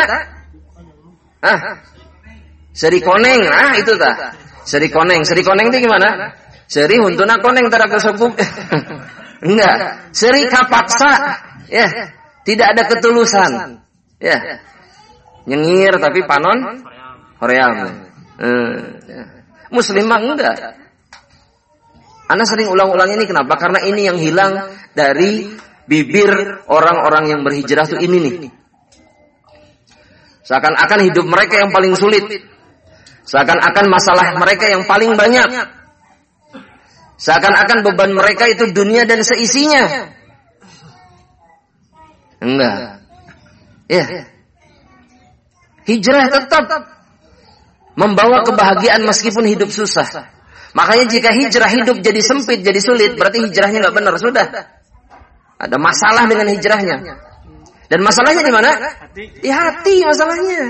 S3: seri koneng, itu tah. Seri koneng itu gimana? Seri huntuna koneng tara kesepuk. Enggak, seri kapaksa. Ya, tidak ada ketulusan. Ya. Nyengir tapi panon hoream. Muslimah enggak. Ana sering ulang-ulang ini kenapa? Karena ini yang hilang dari bibir orang-orang yang berhijrah tuh ini nih. Seakan-akan hidup mereka yang paling sulit. Seakan-akan masalah mereka yang paling banyak. Seakan-akan beban mereka itu dunia dan seisinya. Enggak. Ya. Hijrah tetap membawa kebahagiaan meskipun hidup susah. Makanya jika hijrah hidup jadi sempit, jadi sulit, berarti hijrahnya enggak benar, sudah. Ada masalah dengan hijrahnya. Dan masalahnya di mana? Di hati masalahnya.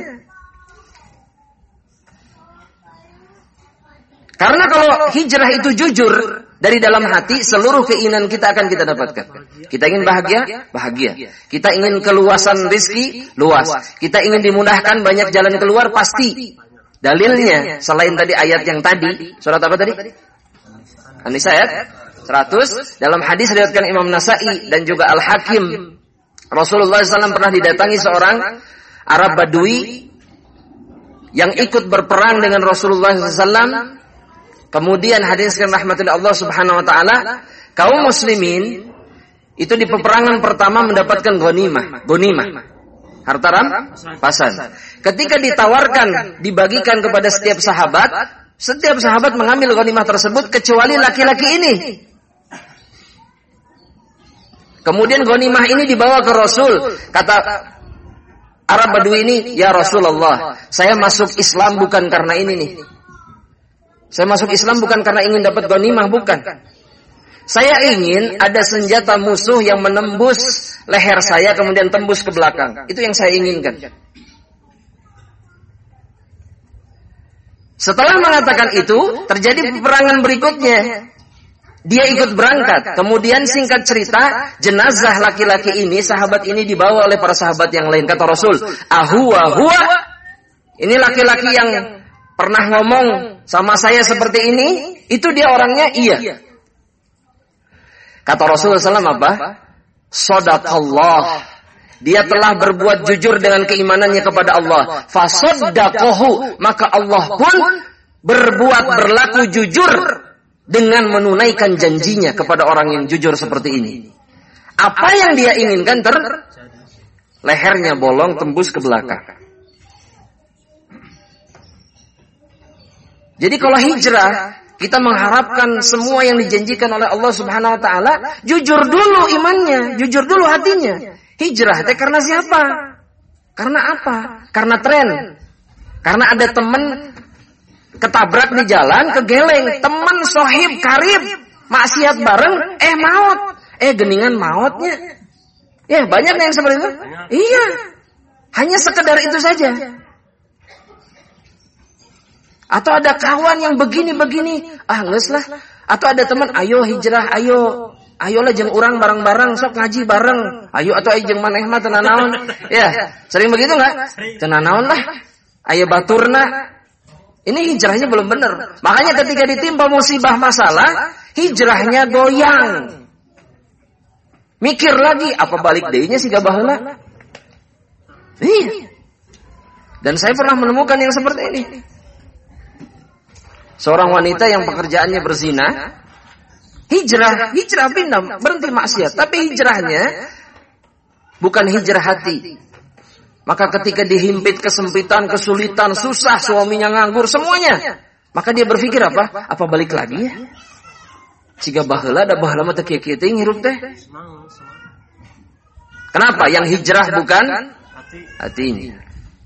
S3: Karena kalau hijrah itu jujur dari dalam hati, seluruh keinginan kita akan kita dapatkan. Kita ingin bahagia, bahagia. Kita ingin keluasan rizki, luas. Kita ingin dimudahkan banyak jalan keluar, pasti. Dalilnya, selain tadi ayat yang tadi, surat apa tadi? An-Nisa ayat 100. Dalam hadis diriwayatkan Imam Nasa'i dan juga Al-Hakim, Rasulullah SAW pernah didatangi seorang Arab Badui yang ikut berperang dengan Rasulullah SAW. Kemudian hadiskan rahmatullah Allah Subhanahu Wa Taala, kaum muslimin itu di peperangan pertama mendapatkan ghanimah, harta rampasan. Ketika ditawarkan, dibagikan kepada setiap sahabat mengambil ghanimah tersebut kecuali laki-laki ini. Kemudian ghanimah ini dibawa ke Rasul. Kata Arab Badui ini, "Ya Rasulullah, saya masuk Islam bukan karena ini nih. Saya masuk Islam bukan karena ingin dapat ghanimah, bukan. Saya ingin ada senjata musuh yang menembus leher saya kemudian tembus ke belakang. Itu yang saya inginkan." Setelah mengatakan itu, terjadi peperangan berikutnya. Dia ikut berangkat. Kemudian singkat cerita, jenazah laki-laki ini, sahabat ini dibawa oleh para sahabat yang lain. Kata Rasul, huwa. Ini laki-laki yang pernah ngomong sama saya seperti ini, itu dia orangnya? Iya. Kata Rasulullah SAW apa? Shadaqallah. Dia telah berbuat jujur dengan keimanannya kepada Allah. Fasaddaqahu, maka Allah pun berlaku jujur dengan menunaikan janjinya kepada orang yang jujur seperti ini. Apa yang dia inginkan lehernya bolong tembus ke belakang. Jadi kalau hijrah, kita mengharapkan semua yang dijanjikan oleh Allah Subhanahu wa taala, jujur dulu imannya, jujur dulu hatinya. Hijrah teh karena siapa? Karena apa? Karena tren. Karena ada teman ketabrak di jalan, kegeleng, teman sohib, karib, maksiat bareng, maut. Geningan mautnya. Ya, banyak yang seperti itu. Iya. Hanya sekedar itu saja. Atau ada kawan yang begini-begini, geus lah. Atau ada teman, ayo hijrah, ayolah jeung urang bareng-bareng sok ngaji bareng. Ayo atuh jeung maneh mah teu naon. Ya, sering begitu enggak? Teu naon lah. Aya baturna. Ini hijrahnya belum benar. Makanya ketika ditimpa musibah masalah, hijrahnya goyang. Mikir lagi, apa balik deui nya siga baheula? Iya. Dan saya pernah menemukan yang seperti ini. Seorang wanita yang pekerjaannya berzina, hijrah pindah, berhenti maksiat. Tapi hijrahnya bukan hijrah hati. Maka ketika dihimpit kesempitan, kesulitan, susah, suaminya nganggur, semuanya. Maka dia berpikir apa? Apa balik lagi ya? Siga baheula da baheula mah teu kieu-kieu teh hirup teh. Kenapa? Yang hijrah bukan hatinya.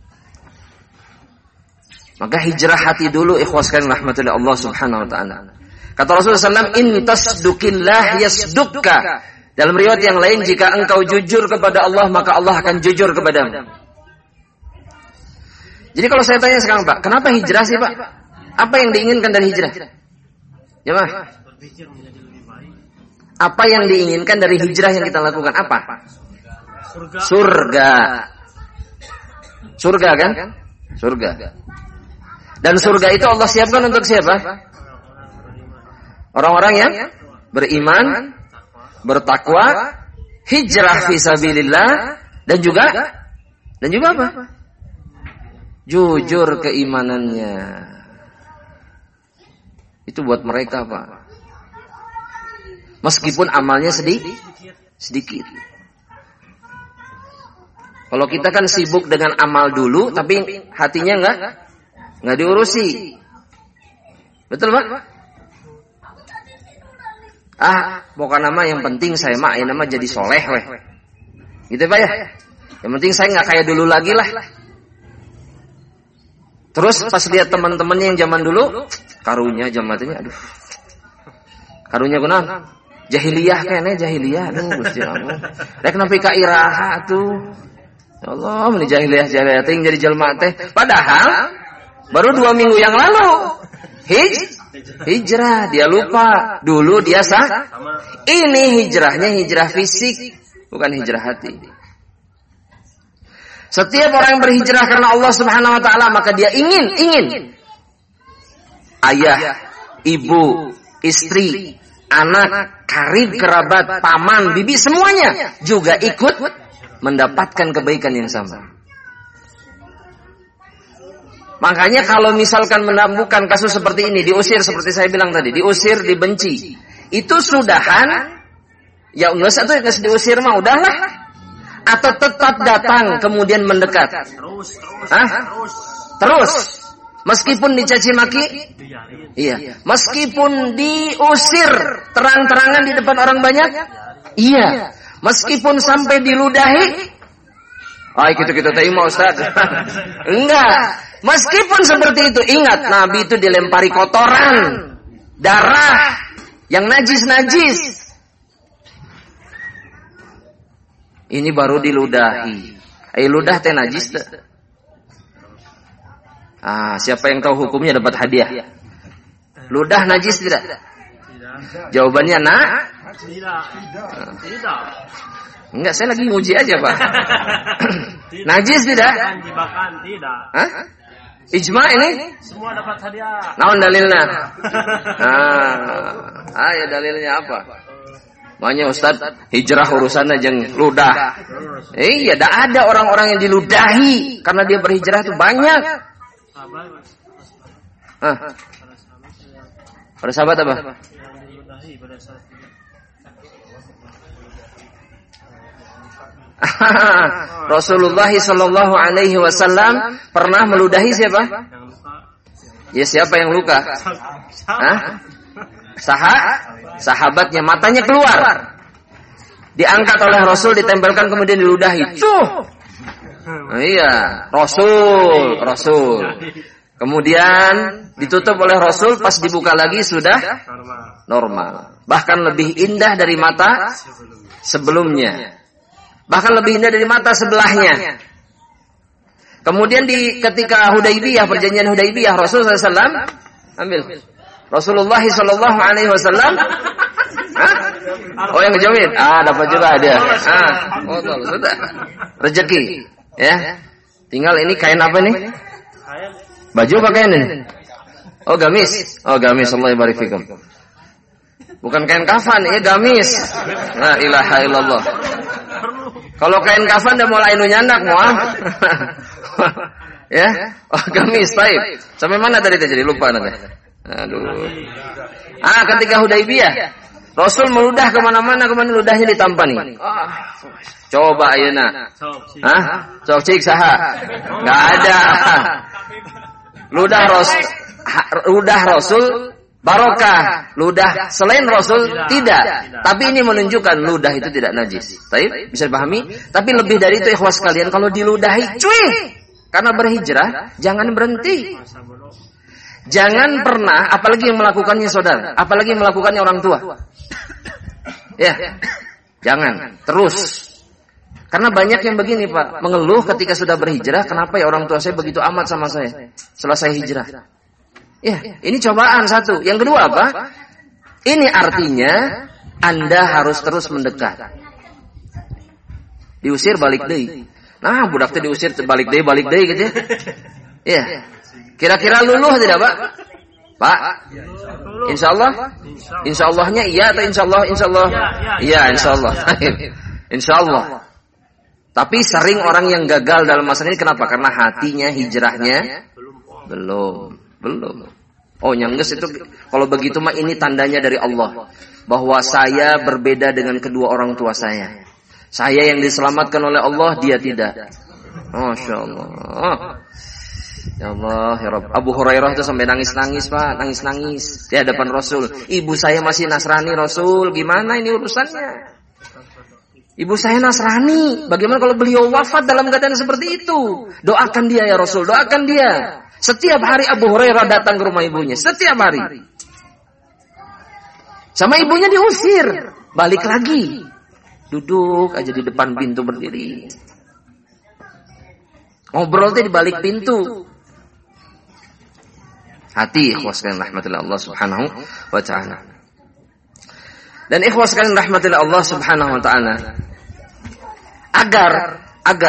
S3: Maka hijrah hati dulu, ikhwas sekalian rahmatullahi Allah Subhanahu wa taala. Kata Rasulullah SAW, in tasdukillah yasdukka. Dalam riwayat yang lain, jika engkau jujur kepada Allah, maka Allah akan jujur kepadamu. Jadi kalau saya tanya sekarang, Pak, kenapa hijrah sih, Pak? Apa yang diinginkan dari hijrah? Ya, Pak. Apa yang diinginkan dari hijrah yang kita lakukan? Apa? Surga. Surga kan? Surga. Dan surga itu Allah siapkan untuk siapa? Orang-orang yang beriman, bertakwa, hijrah fisabilillah, dan juga apa? Jujur keimanannya. Itu buat mereka, Pak. Meskipun amalnya sedikit. Kalau kita kan sibuk dengan amal dulu, tapi hatinya nggak diurusi. Betul, Pak? Bukan nama yang penting saya mah nama jadi soleh weh. Gitu, Pak ya? Yang penting saya nggak kayak dulu lagi lah. Terus pas lihat teman-temannya yang zaman dulu, karunya jamatnya, aduh. Karunya kunaon? Jahiliyah kene jahiliyah, aduh Gusti Allah. Rek nepi ka iraha tuh. Ya Allah, meni jahiliyah teh jadi jelema teh. Padahal baru 2 minggu yang lalu hijrah, dia lupa dulu dia sah. Ini hijrahnya hijrah fisik, bukan hijrah hati. Setiap orang yang berhijrah karena Allah Subhanahu wa taala, maka dia ingin ayah, ibu, istri, anak, karib, kerabat, paman, bibi, semuanya juga ikut mendapatkan kebaikan yang sama. Makanya kalau misalkan menemukan kasus seperti ini, diusir seperti saya bilang tadi, diusir, dibenci, itu sudahan, ya nggak diusir mah udahlah, atau tetap datang kemudian mendekat. Terus, meskipun dicaci maki, iya, meskipun diusir terang-terangan di depan orang banyak, iya, meskipun sampai diludahi, gitu tadi mau Ustaz. Enggak. Meskipun seperti itu, ingat Nabi itu dilempari kotoran, darah yang najis. Ini baru diludahi. Ludah teh najis teh. Siapa yang tahu hukumnya dapat hadiah. Ludah najis tidak? Jawabannya tidak. Enggak, saya lagi nguji aja, Pak. Najis tidak?
S2: Tidak.
S3: Hah? Ijma ini?
S2: Semua dapat hadiah.
S3: Naon dalilnya? Ya dalilnya apa? Makanya Ustaz, hijrah urusannya jeung ludah. Iya, ada orang-orang yang diludahi karena dia berhijrah itu banyak. Para sahabat apa? Rasulullah Shallallahu Alaihi Wasallam pernah meludahi siapa? Ya siapa yang luka? Hah? Sahabatnya, matanya keluar. Diangkat oleh Rasul, ditempelkan kemudian diludahi. Tuh. Iya, Rasul. Kemudian ditutup oleh Rasul, pas dibuka lagi sudah normal. Bahkan lebih indah dari mata sebelumnya. Bahkan lebih indah dari mata sebelahnya. Kemudian ketika Hudaybiyah, perjanjian Hudaybiyah, Rasulullah SAW ambil. Rasulullah Sallallahu Alaihi Wasallam. Oh yang ngejawin, dapat juga dia. Sudah rezeki, ya. Tinggal ini kain apa nih? Baju pakaian ini. Oh gamis, Allah barik fikum. Bukan kain kafan, ini gamis. La ilaha illallah. Kalau kain kafan udah mulai nyandak mau. Ya, gamis, baik. Sampai mana tadi jadi lupa nanti. Aduh. Ketika Hudaybiyah, Rasul meludah kemana-mana, ludahnya ditampani. Coba ayeuna. Sok cik saha. Enggak ada. Ludah Rasul barokah. Ludah selain Rasul tidak. Tapi ini menunjukkan ludah itu tidak najis. Baik, bisa dipahami? Tapi lebih dari itu ikhwas kalian, kalau diludahi cuy. Karena berhijrah, jangan berhenti. Jangan pernah, apalagi yang melakukannya saudara, apalagi yang melakukannya orang tua. Ya, jangan, terus. Karena banyak yang begini Pak, mengeluh ketika sudah berhijrah, kenapa ya orang tua saya begitu amat sama saya setelah saya hijrah. Ya, ini cobaan satu. Yang kedua apa? Ini artinya Anda harus terus mendekat. Diusir balik deui. Nah, budak teh diusir balik deui gitu ya. Ya. Kira-kira luluh tidak Pak? Pak? Insya Allahnya iya atau insya Allah? Iya, insya Allah. Insya Allah. Tapi sering orang yang gagal dalam masalah ini kenapa? Karena hatinya, hijrahnya belum. Oh nyangges itu, kalau begitu mah ini tandanya dari Allah. Bahwa saya berbeda dengan kedua orang tua saya. Saya yang diselamatkan oleh Allah, dia tidak. Masya Allah. Ya Allah, ya Rabb. Abu Hurairah itu sampai nangis-nangis Pak, nangis-nangis di hadapan Rasul. Ibu saya masih Nasrani Rasul, gimana ini urusannya? Ibu saya Nasrani, bagaimana kalau beliau wafat dalam keadaan seperti itu? Doakan dia ya Rasul, doakan dia. Setiap hari Abu Hurairah datang ke rumah ibunya, setiap hari. Sama ibunya diusir, balik lagi. Duduk aja di depan pintu berdiri. Ngobrol tuh di balik pintu. Hati ikhwas kalian rahmatillah Allah Subhanahu wa taala. Dan ikhwas kalian rahmatillah Allah Subhanahu wa taala. Agar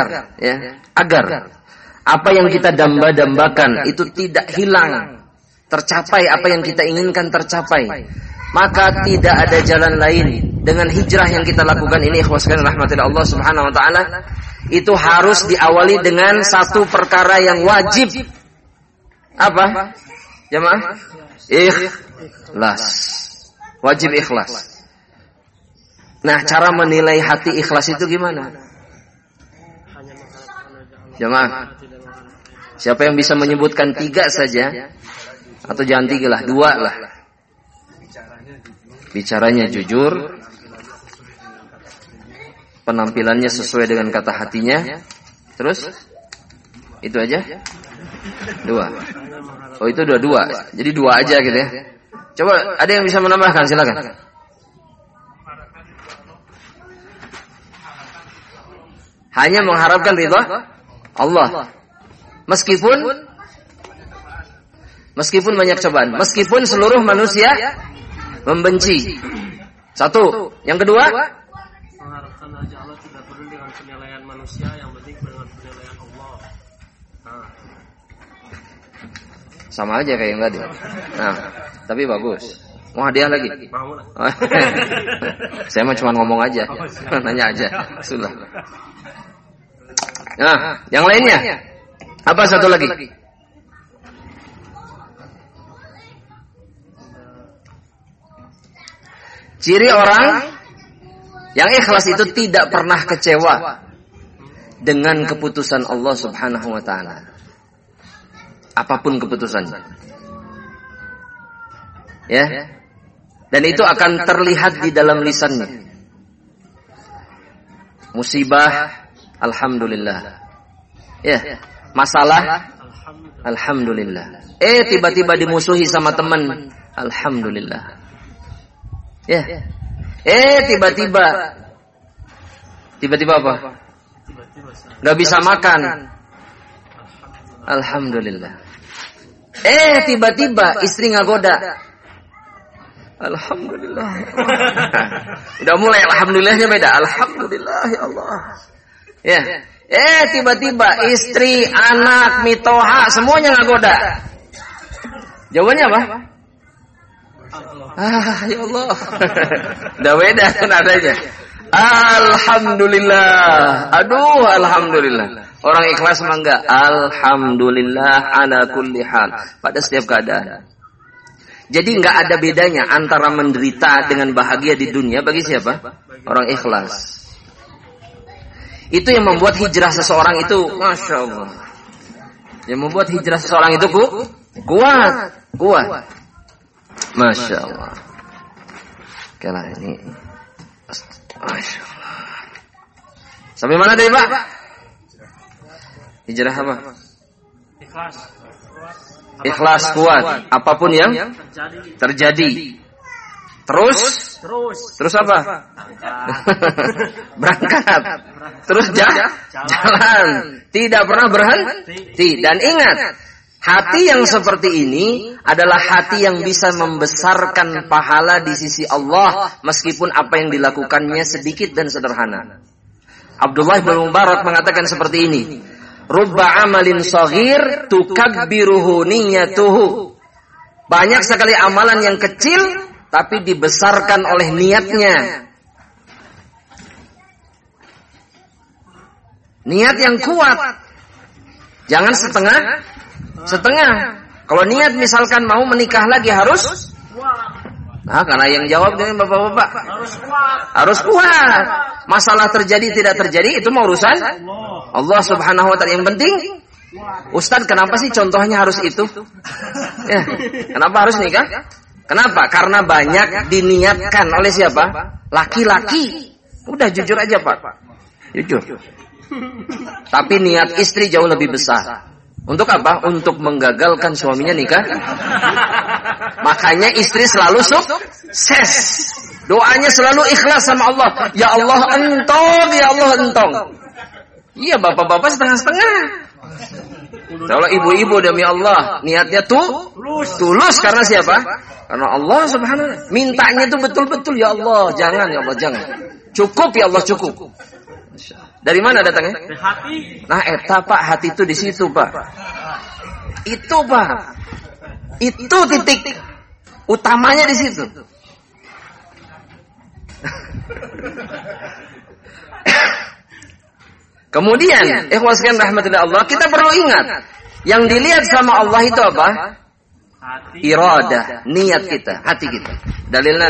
S3: apa yang kita damba-dambakan itu tidak hilang, tercapai apa yang kita inginkan tercapai, maka tidak ada jalan lain dengan hijrah yang kita lakukan ini ikhwas kalian rahmatillah Allah Subhanahu wa taala. Itu harus diawali dengan satu perkara yang wajib. Apa? Jamaah? Ikhlas. Wajib ikhlas. Nah, cara menilai hati ikhlas itu gimana? Jamaah, siapa yang bisa menyebutkan 3 saja? Atau jangan 3 lah, 2 lah. Bicaranya jujur, penampilannya sesuai dengan kata hatinya. Terus? Itu aja? 2. Oh itu 2. Jadi 2 aja gitu ya. Coba ada yang bisa menambahkan, silakan. Hanya mengharapkan ridha Allah. Meskipun banyak cobaan, meskipun seluruh manusia membenci. 1. Yang kedua,
S2: mengharapkan raja Allah tidak perlu dengan penilaian manusia, yang penting dengan penilaian Allah.
S3: Sama aja kayak yang tadi. Nah, tapi bagus. Mau hadiah lagi?
S2: Mau lah.
S3: Saya mah cuma ngomong aja, nanya aja. Sudah. Nah, yang lainnya. Apa satu lagi? Ciri orang yang ikhlas itu tidak pernah kecewa dengan keputusan Allah Subhanahu wa taala. Apapun keputusannya. Ya. Dan itu akan terlihat di dalam lisannya. Musibah, alhamdulillah. Ya. Masalah, alhamdulillah. Tiba-tiba dimusuhi sama teman, alhamdulillah. Ya. Tiba-tiba apa? Gak bisa makan. Alhamdulillah. Tiba-tiba istri ngagoda. Alhamdulillah. Udah mulai alhamdulillahnya beda. Alhamdulillah ya Allah. Ya. Tiba-tiba istri, anak, mitoha semuanya ngagoda. Jawabannya apa? Ya Allah. Udah beda nadanya. Alhamdulillah. Aduh, alhamdulillah. Orang ikhlas mah enggak. Alhamdulillah ala kulli hal. Pada setiap keadaan. Jadi enggak ada bedanya antara menderita dengan bahagia di dunia bagi siapa? Orang ikhlas. Itu yang membuat hijrah seseorang itu, Masya Allah. Yang membuat hijrah seseorang itu kuat. Masya Allah. Oke lah ini. Masya Allah. Sampai mana tadi Pak? Hijrah apa? Ikhlas kuat. Apapun yang terjadi. Terus apa? Berangkat. Terus jalan. Tidak pernah berhenti. Dan ingat, hati yang seperti ini adalah hati yang bisa membesarkan pahala di sisi Allah meskipun apa yang dilakukannya sedikit dan sederhana. Abdullah bin Mubarak mengatakan seperti ini. Rubba amalin shaghir tukabbiruhu niyatuhu. Banyak sekali amalan yang kecil tapi dibesarkan oleh niatnya. Niat yang kuat. Jangan setengah. Kalau niat misalkan mau menikah lagi harus karena yang jawab dengan bapak-bapak harus kuat. Masalah terjadi tidak terjadi itu mau urusan Allah Subhanahu wa taala. Yang penting, Ustaz, kenapa sih contohnya harus itu? Ya, kenapa harus nikah? Kenapa? Karena banyak diniatkan oleh siapa? Laki-laki. Udah jujur aja Pak. Jujur. Tapi niat istri jauh lebih besar. Untuk apa? Untuk menggagalkan suaminya nikah. Makanya istri selalu sukses. Doanya selalu ikhlas sama Allah. Ya Allah entong, ya Allah entong. Iya, bapak-bapak setengah-setengah. Kalau ibu-ibu demi Allah, niatnya tulus karena siapa? Karena Allah Subhanahu wa taala. Mintanya itu betul-betul, ya Allah, jangan ya Allah, jangan. Cukup ya Allah, cukup. Dari mana datangnya? Dari hati. Nah, eta Pak, hati itu di situ, Pak. Itu, Pak. Itu titik utamanya di situ. Kemudian, ikhwas sekalian rahmatullah Allah, kita perlu ingat, yang dilihat sama Allah itu apa? Iradah, niat kita, hati kita. Dalilnya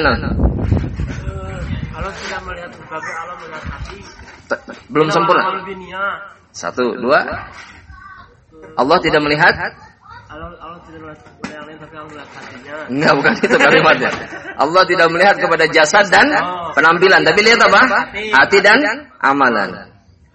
S2: kalau tidak melihat berbagai alam, melihat hati,
S3: belum sempurna. 1, 2. Allah tidak melihat.
S2: Allah tidak melihat kepada yang lain, tapi Allah melihat hatinya.
S3: Enggak, bukan itu kalimatnya. Allah tidak melihat kepada jasad dan penampilan, tapi lihat apa? Hati dan amalan.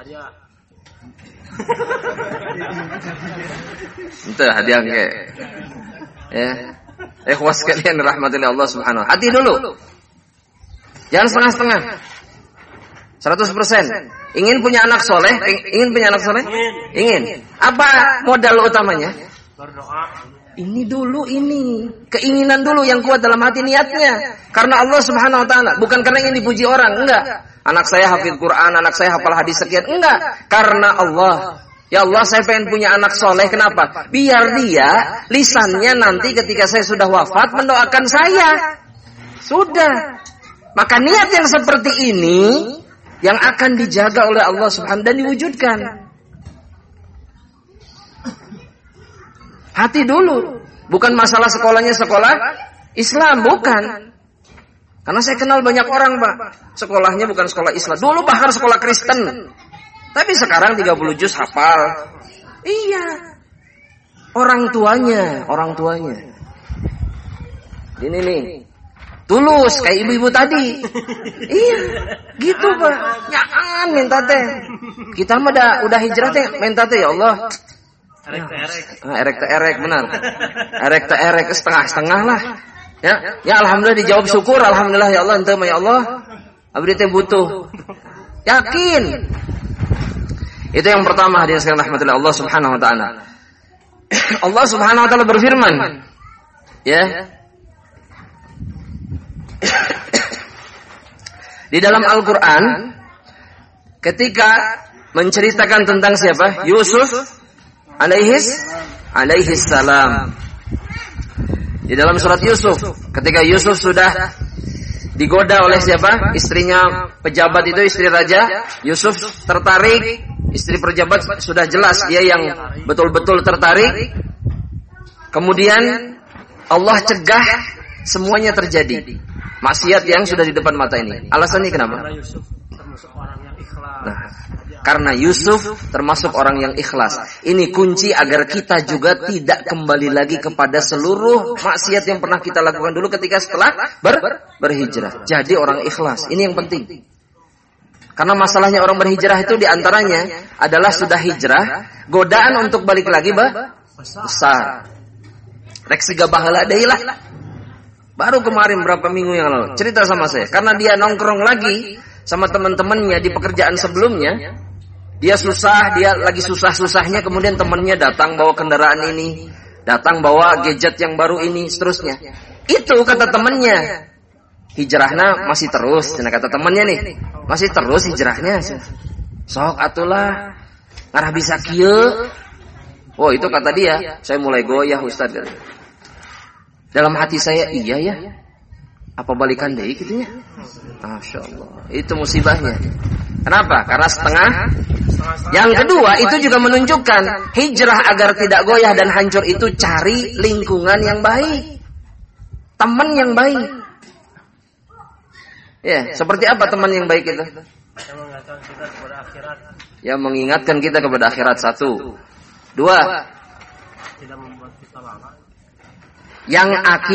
S3: Itu hadiah ke. Ya. Ikhwas sekalian rahmatillah Allah Subhanahu. Hati dulu. Jangan setengah-setengah. 100%. Ingin punya anak soleh? Ingin punya anak soleh? Ingin. Apa modal utamanya?
S2: Berdoa.
S3: Ini dulu ini. Keinginan dulu yang kuat dalam hati niatnya. Karena Allah Subhanahu wa taala, bukan karena ingin dipuji orang, enggak. Anak saya hafid Quran, anak saya hafal hadis sekian, enggak. Karena Allah. Ya Allah, saya pengen punya anak soleh. Kenapa? Biar dia lisannya nanti ketika saya sudah wafat mendoakan saya. Sudah. Maka niat yang seperti ini yang akan dijaga oleh Allah Subhanahu dan diwujudkan. Hati dulu. Bukan masalah sekolahnya sekolah Islam, bukan. Karena saya kenal banyak orang, Pak. Sekolahnya bukan sekolah Islam. Dulu bahkan sekolah Kristen. Tapi sekarang 30 juz hafal. Iya. Orang tuanya. Ini nih. Tulus kayak ibu-ibu tadi. Iya, gitu Pak. Jangan minta teh. Kita mah udah hijrah teh, minta teh ya Allah. Erek benar. Erek setengah-setengah lah. Ya alhamdulillah dijawab syukur, alhamdulillah ya Allah, ente mah ya Allah. Abdi teh butuh. Yakin. Itu yang pertama, hadirin sekalian rahmatullah Allah Subhanahu wa taala. Allah Subhanahu wa taala berfirman, ya. Di dalam Al-Qur'an ketika menceritakan tentang siapa? Yusuf alaihi salam. Di dalam surat Yusuf, ketika Yusuf sudah digoda oleh siapa? Istrinya pejabat itu, istri raja. Yusuf tertarik, istri pejabat sudah jelas dia yang betul-betul tertarik. Kemudian Allah cegah semuanya terjadi. Maksiat yang sudah di depan mata ini. Alasannya kenapa? Karena Yusuf termasuk orang yang ikhlas. Ini kunci agar kita juga tidak kembali lagi kepada seluruh maksiat yang pernah kita lakukan dulu ketika setelah berhijrah. Jadi orang ikhlas. Ini yang penting. Karena masalahnya orang berhijrah itu diantaranya adalah sudah hijrah, godaan untuk balik lagi besar. Rek siga baheula deui lah. Baru kemarin berapa minggu yang lalu cerita sama saya, karena dia nongkrong lagi sama teman-temannya di pekerjaan sebelumnya. Dia susah, dia lagi susah-susahnya, kemudian temannya datang bawa kendaraan ini, datang bawa gadget yang baru ini, seterusnya. Itu kata temannya, hijrahnya masih terus. Nah, kata temannya nih, masih terus hijrahnya. Sok atulah, ngarah bisa kieu. Oh, itu kata dia, saya mulai goyah Ustaz. Dalam hati saya, iya ya. Apa balikan deui kitunya? Masya Allah. Itu musibahnya. Kenapa? Karena setengah. Yang kedua, itu juga menunjukkan hijrah agar tidak goyah dan hancur itu cari lingkungan yang baik. Teman yang baik. Ya, seperti apa teman yang baik itu? Yang mengingatkan kita kepada akhirat. 1. 2. Yang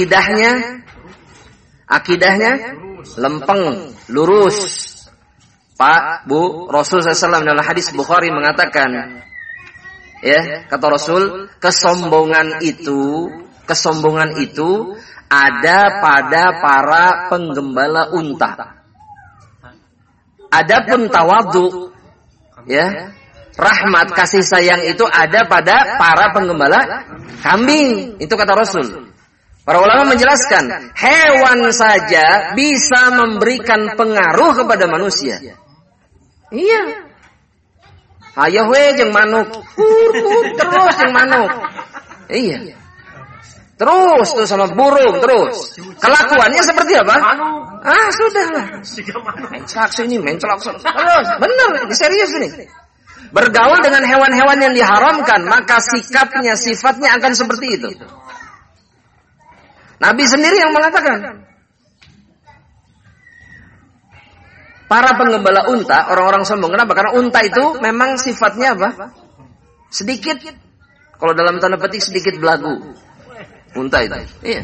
S3: akidahnya lempeng, lurus. Pak, Bu, Rasul SAW dalam hadis Bukhari mengatakan, ya, kata Rasul, kesombongan itu ada pada para penggembala unta. Adapun tawadhu, ya, rahmat kasih sayang itu ada pada para penggembala kambing. Itu kata Rasul. Para ulama menjelaskan, hewan saja bisa memberikan pengaruh kepada manusia. Iya. Hayah we jeung manuk. Terus jeung manuk. Iya. Terus tuh sama burung terus. Kelakuannya seperti apa? Sudahlah. Menclak sini, menclak sana. Terus, benar, ini serius ini. Bergaul dengan hewan-hewan yang diharamkan, maka sikapnya, sifatnya akan seperti itu. Nabi sendiri yang mengatakan, para penggembala unta, orang-orang sombong. Kenapa? Karena unta itu memang sifatnya apa? Sedikit, kalau dalam tanda petik sedikit belagu. Unta itu. Iya.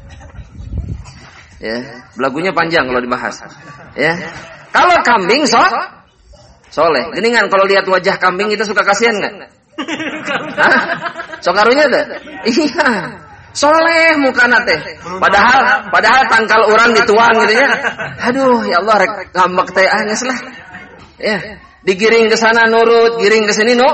S3: Ya, belagunya panjang kalau dibahas. Ya. Kalau kambing soleh. Geningan kalau lihat wajah kambing itu suka kasihan enggak? Hah? Sok karunya teh? Iya. Soleh mukana teh. Padahal tangkal urang dituang gitu ya. Aduh, ya Allah rek ngambek teh geus lah. Ya, digiring ke sana nurut, giring ke sini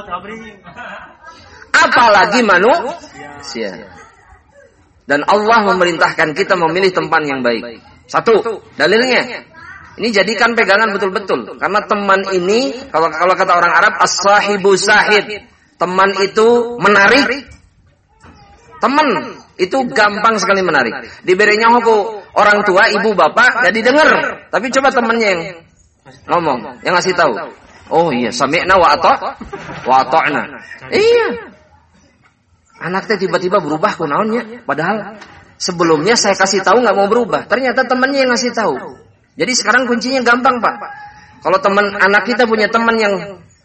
S3: apalagi manusia. Dan Allah memerintahkan kita memilih tempat yang baik. 1, dalilnya. Ini jadikan pegangan betul-betul. Karena teman ini, kalau kata orang Arab, as-sahibu sahid. Teman itu menarik. Teman itu gampang sekali menarik. Diberinya hukum orang tua, ibu, bapak, gak didengar. Tapi coba temannya yang ngomong, yang ngasih tahu. Oh iya, sami'na wa ata'na. Iya. Anak teh tiba-tiba berubah kunaonnya. Padahal sebelumnya saya kasih tahu nggak mau berubah. Ternyata temannya yang ngasih tahu. Jadi sekarang kuncinya gampang Pak. Kalau anak kita punya teman yang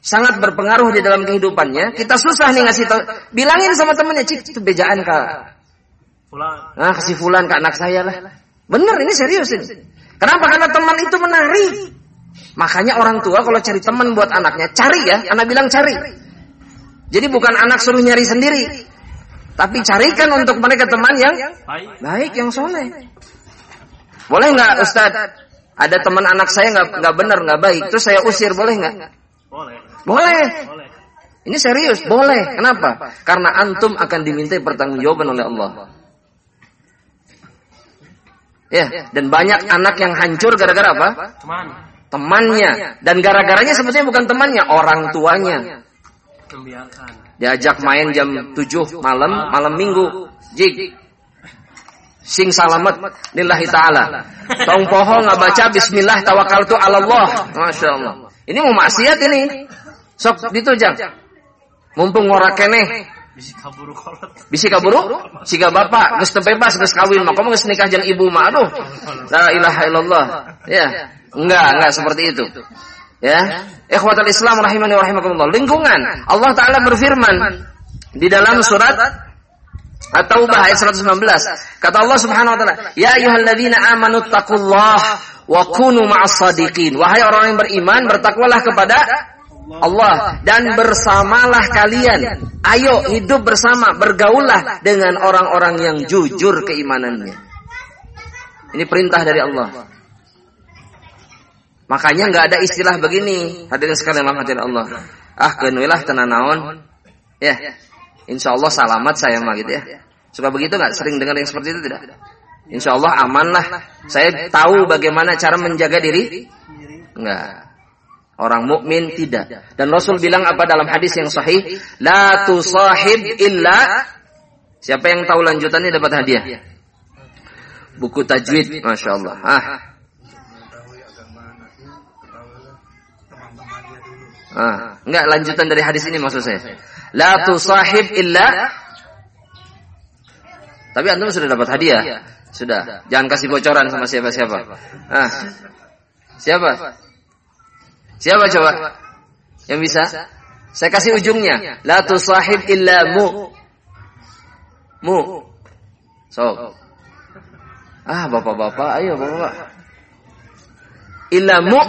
S3: sangat berpengaruh di dalam kehidupannya, kita susah nih ngasih tahu. Bilangin sama temennya, Cik, itu bejaan Kak. Nah, kasih fulan ke anak saya lah. Bener, ini serius ini. Kenapa? Karena teman itu menarik. Makanya orang tua kalau cari teman buat anaknya, cari ya. Anak bilang cari. Jadi bukan anak suruh nyari sendiri, tapi carikan untuk mereka teman yang baik, yang soleh. Boleh nggak Ustadz? Ada teman anak saya nggak benar, nggak baik, terus saya usir, boleh nggak? Boleh. Ini serius, boleh. Kenapa? Karena antum akan dimintai pertanggungjawaban oleh Allah. Ya, dan banyak anak yang hancur gara-gara apa? Temannya. Dan gara-garanya sebetulnya bukan temannya, orang tuanya. Diajak main jam 7 malam minggu. Jik. Sing salamet lillahi ta'ala. Tong poho ngabaca bismillah tawakkaltu 'ala Allah. Masya Allah. Ini mau maksiat ini. Sok ditujang. Mumpung ora keneh. Bisi kaburu, siga bapak geus teu bebas geus kawin mah komo geus nikah jeung ibu mah. Aduh. La ilaha illallah. Ya, enggak seperti itu. Ya. Ikhwatul Islam rahimani wa rahimakumullah. Lingkungan. Allah Taala berfirman di dalam surat At-Taubah ayat 119. Kata Allah Subhanahu wa taala, "Ya ayyuhalladzina amanu taqullaha wa kunu ma'as shadiqin." Wahai orang yang beriman, bertakwalah kepada Allah dan bersamalah kalian. Ayo hidup bersama, bergaullah dengan orang-orang yang jujur keimanannya. Ini perintah dari Allah. Makanya nggak ada istilah begini. Hadirin sekalian rahmatin Allah. Kenuilah tenan naon. Ya, insya Allah salamat saya mah gitu ya. Suka begitu nggak? Sering dengar yang seperti itu tidak? Insya Allah aman lah. Saya tahu bagaimana cara menjaga diri. Enggak. Orang mukmin tidak. Dan Rasul bilang apa dalam hadis yang sahih? La tusahib illa. Siapa yang tahu lanjutannya dapat hadiah. Buku tajwid, masya Allah. Enggak, lanjutan dari hadis ini maksud saya. La tusahib illa. Tapi antum sudah dapat hadiah. Sudah. Jangan kasih bocoran sama siapa-siapa. Siapa? Siapa coba? Yang bisa? Saya kasih ujungnya. La tusahib illa mu. So. Bapak-bapak, ayo bapak. Illa mu.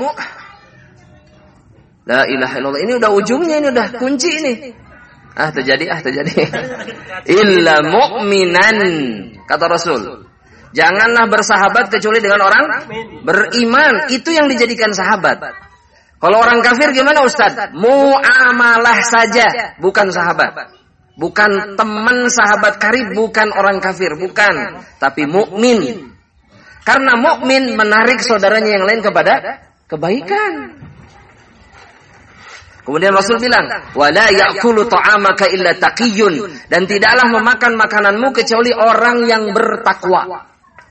S3: La ilaha illallah. Ini udah ujungnya, ini udah kunci ini. Terjadi. Illa mu'minan, kata Rasul. Janganlah bersahabat kecuali dengan orang beriman. Itu yang dijadikan sahabat. Kalau orang kafir gimana Ustaz? Muamalah saja, bukan sahabat. Bukan teman sahabat karib, bukan orang kafir, bukan. Tapi mukmin. Karena mukmin menarik saudaranya yang lain kepada kebaikan. Kemudian Rasul bilang, "Wala ya'kulu ta'amaka illa taqiyyun." Dan tidaklah memakan makananmu kecuali orang yang bertakwa.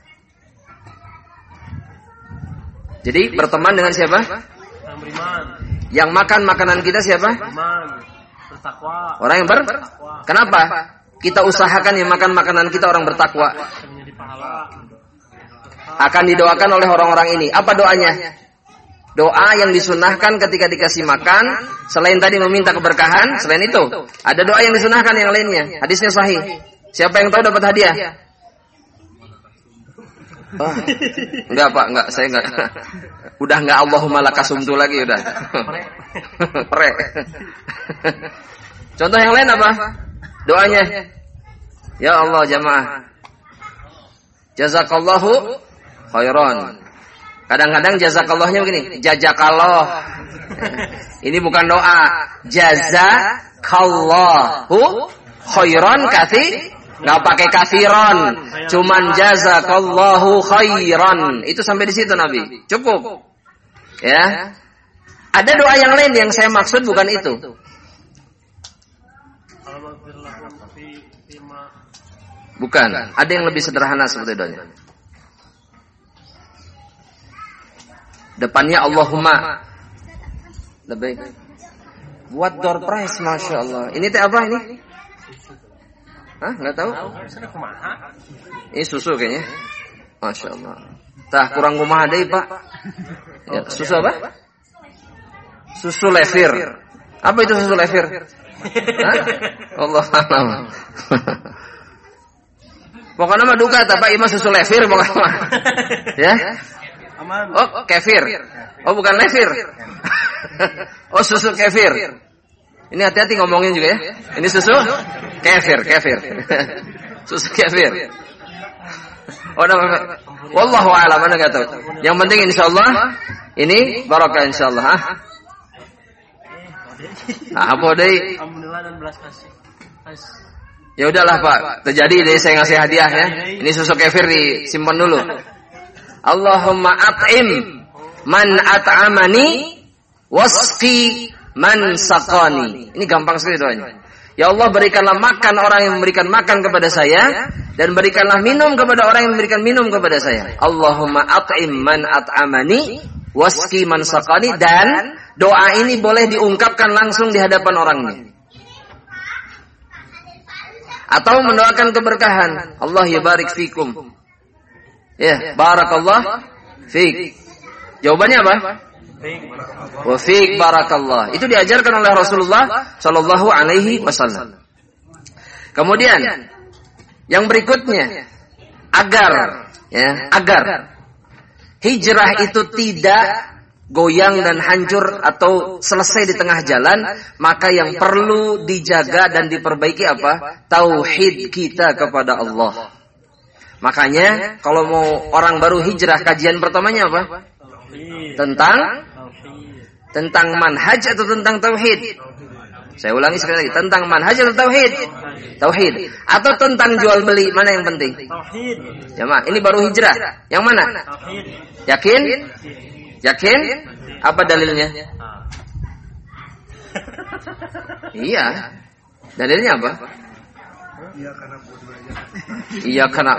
S3: Jadi berteman dengan siapa? Yang makan makanan kita siapa? Bertakwa. Orang yang bertakwa. Kenapa? Kita usahakan yang makan makanan kita orang bertakwa. Akan didoakan oleh orang-orang ini. Apa doanya? Doa yang disunahkan ketika dikasih makan, selain tadi meminta keberkahan, selain itu ada doa yang disunahkan yang lainnya. Hadisnya sahih. Siapa yang tahu dapat hadiah? Enggak Pak, enggak, saya enggak. Udah enggak Allahumma lakasumtu lagi udah. Pre. Contoh yang lain apa? Doanya. Ya Allah jamaah. Jazakallahu khairan. Kadang-kadang jazakallahnya begini, jazakallah. Ini bukan doa. Jazakallahu khairan nggak pakai kafiron, cuman jazakallahu khairan. Itu sampai di situ Nabi. Cukup. Ya. Ada doa yang lain yang saya maksud bukan itu. Bukan. Ada yang lebih sederhana seperti doanya. Depannya Allahumma. Lebih. Buat door prize, masya Allah. Ini teh apa ini? Nggak tahu? Ini susu kayaknya. Masya Allah. Tah kurang kumaha deui Pak. Ya, susu apa? Susu lefir. Apa itu susu lefir? Allah alam. Pokoknya mah duka tapi ima susu lefir pokoknya. Ya?
S2: Aman.
S3: Oh, kefir. Oh, bukan lefir. Oh, susu kefir. Ini hati-hati ngomongin juga ya. Ini susu kefir. Susu kefir. Oh, wallahu a'lam, ana enggak tahu. Yang penting insyaallah ini barokah insyaallah. Apa deh?
S2: Alhamdulillah dan belas kasih.
S3: Ya udahlah Pak, terjadi deh saya ngasih hadiah ya. Ini susu kefir disimpan dulu. Allahumma at'im man at'amani wasqi man saqani. Ini gampang sekali doanya. Ya Allah, berikanlah makan orang yang memberikan makan kepada saya dan berikanlah minum kepada orang yang memberikan minum kepada saya. Allahumma at'im man at'amani wasqi man saqani, dan doa ini boleh diungkapkan langsung di hadapan orangnya. Atau mendoakan keberkahan. Allah yabarik fikum. Ya, barakallah fik. Jawabannya apa? Wa fik barakallah. Itu diajarkan oleh Rasulullah sallallahu alaihi wasallam. Kemudian yang berikutnya, agar hijrah itu tidak goyang dan hancur atau selesai di tengah jalan, maka yang perlu dijaga dan diperbaiki apa? Tauhid kita kepada Allah. Makanya kalau mau orang baru hijrah, kajian pertamanya apa? Tentang manhaj atau tentang tauhid? Saya ulangi sekali lagi, tentang manhaj atau tauhid? Tauhid. Atau tentang jual beli, mana yang penting?
S2: Tauhid.
S3: Ya, Ma, ini baru hijrah. Yang mana?
S2: Tauhid.
S3: Yakin? Yakin? Apa dalilnya? Iya. Dalilnya apa? Iya karena.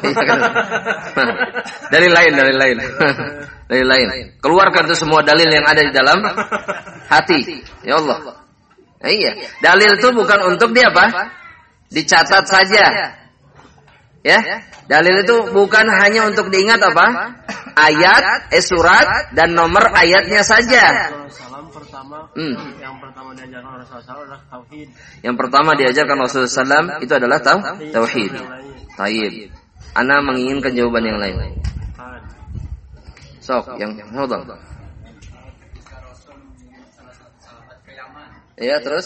S3: Dalil lain. Dalil lain. Keluarkan tuh semua dalil yang ada di dalam hati. Ya Allah. Iya. Dalil itu bukan untuk dia apa? Dicatat saja. Ya. Dalil itu bukan hanya untuk diingat apa? Ayat, surat dan nomor ayatnya saja.
S2: Salam pertama, yang pertama diajarkan Rasulullah adalah tauhid.
S3: Yang pertama diajarkan Rasulullah SAW itu adalah tauhid. Taib. Ana menginginkan jawaban yang lain. Sok, yang hodol. Ya, terus?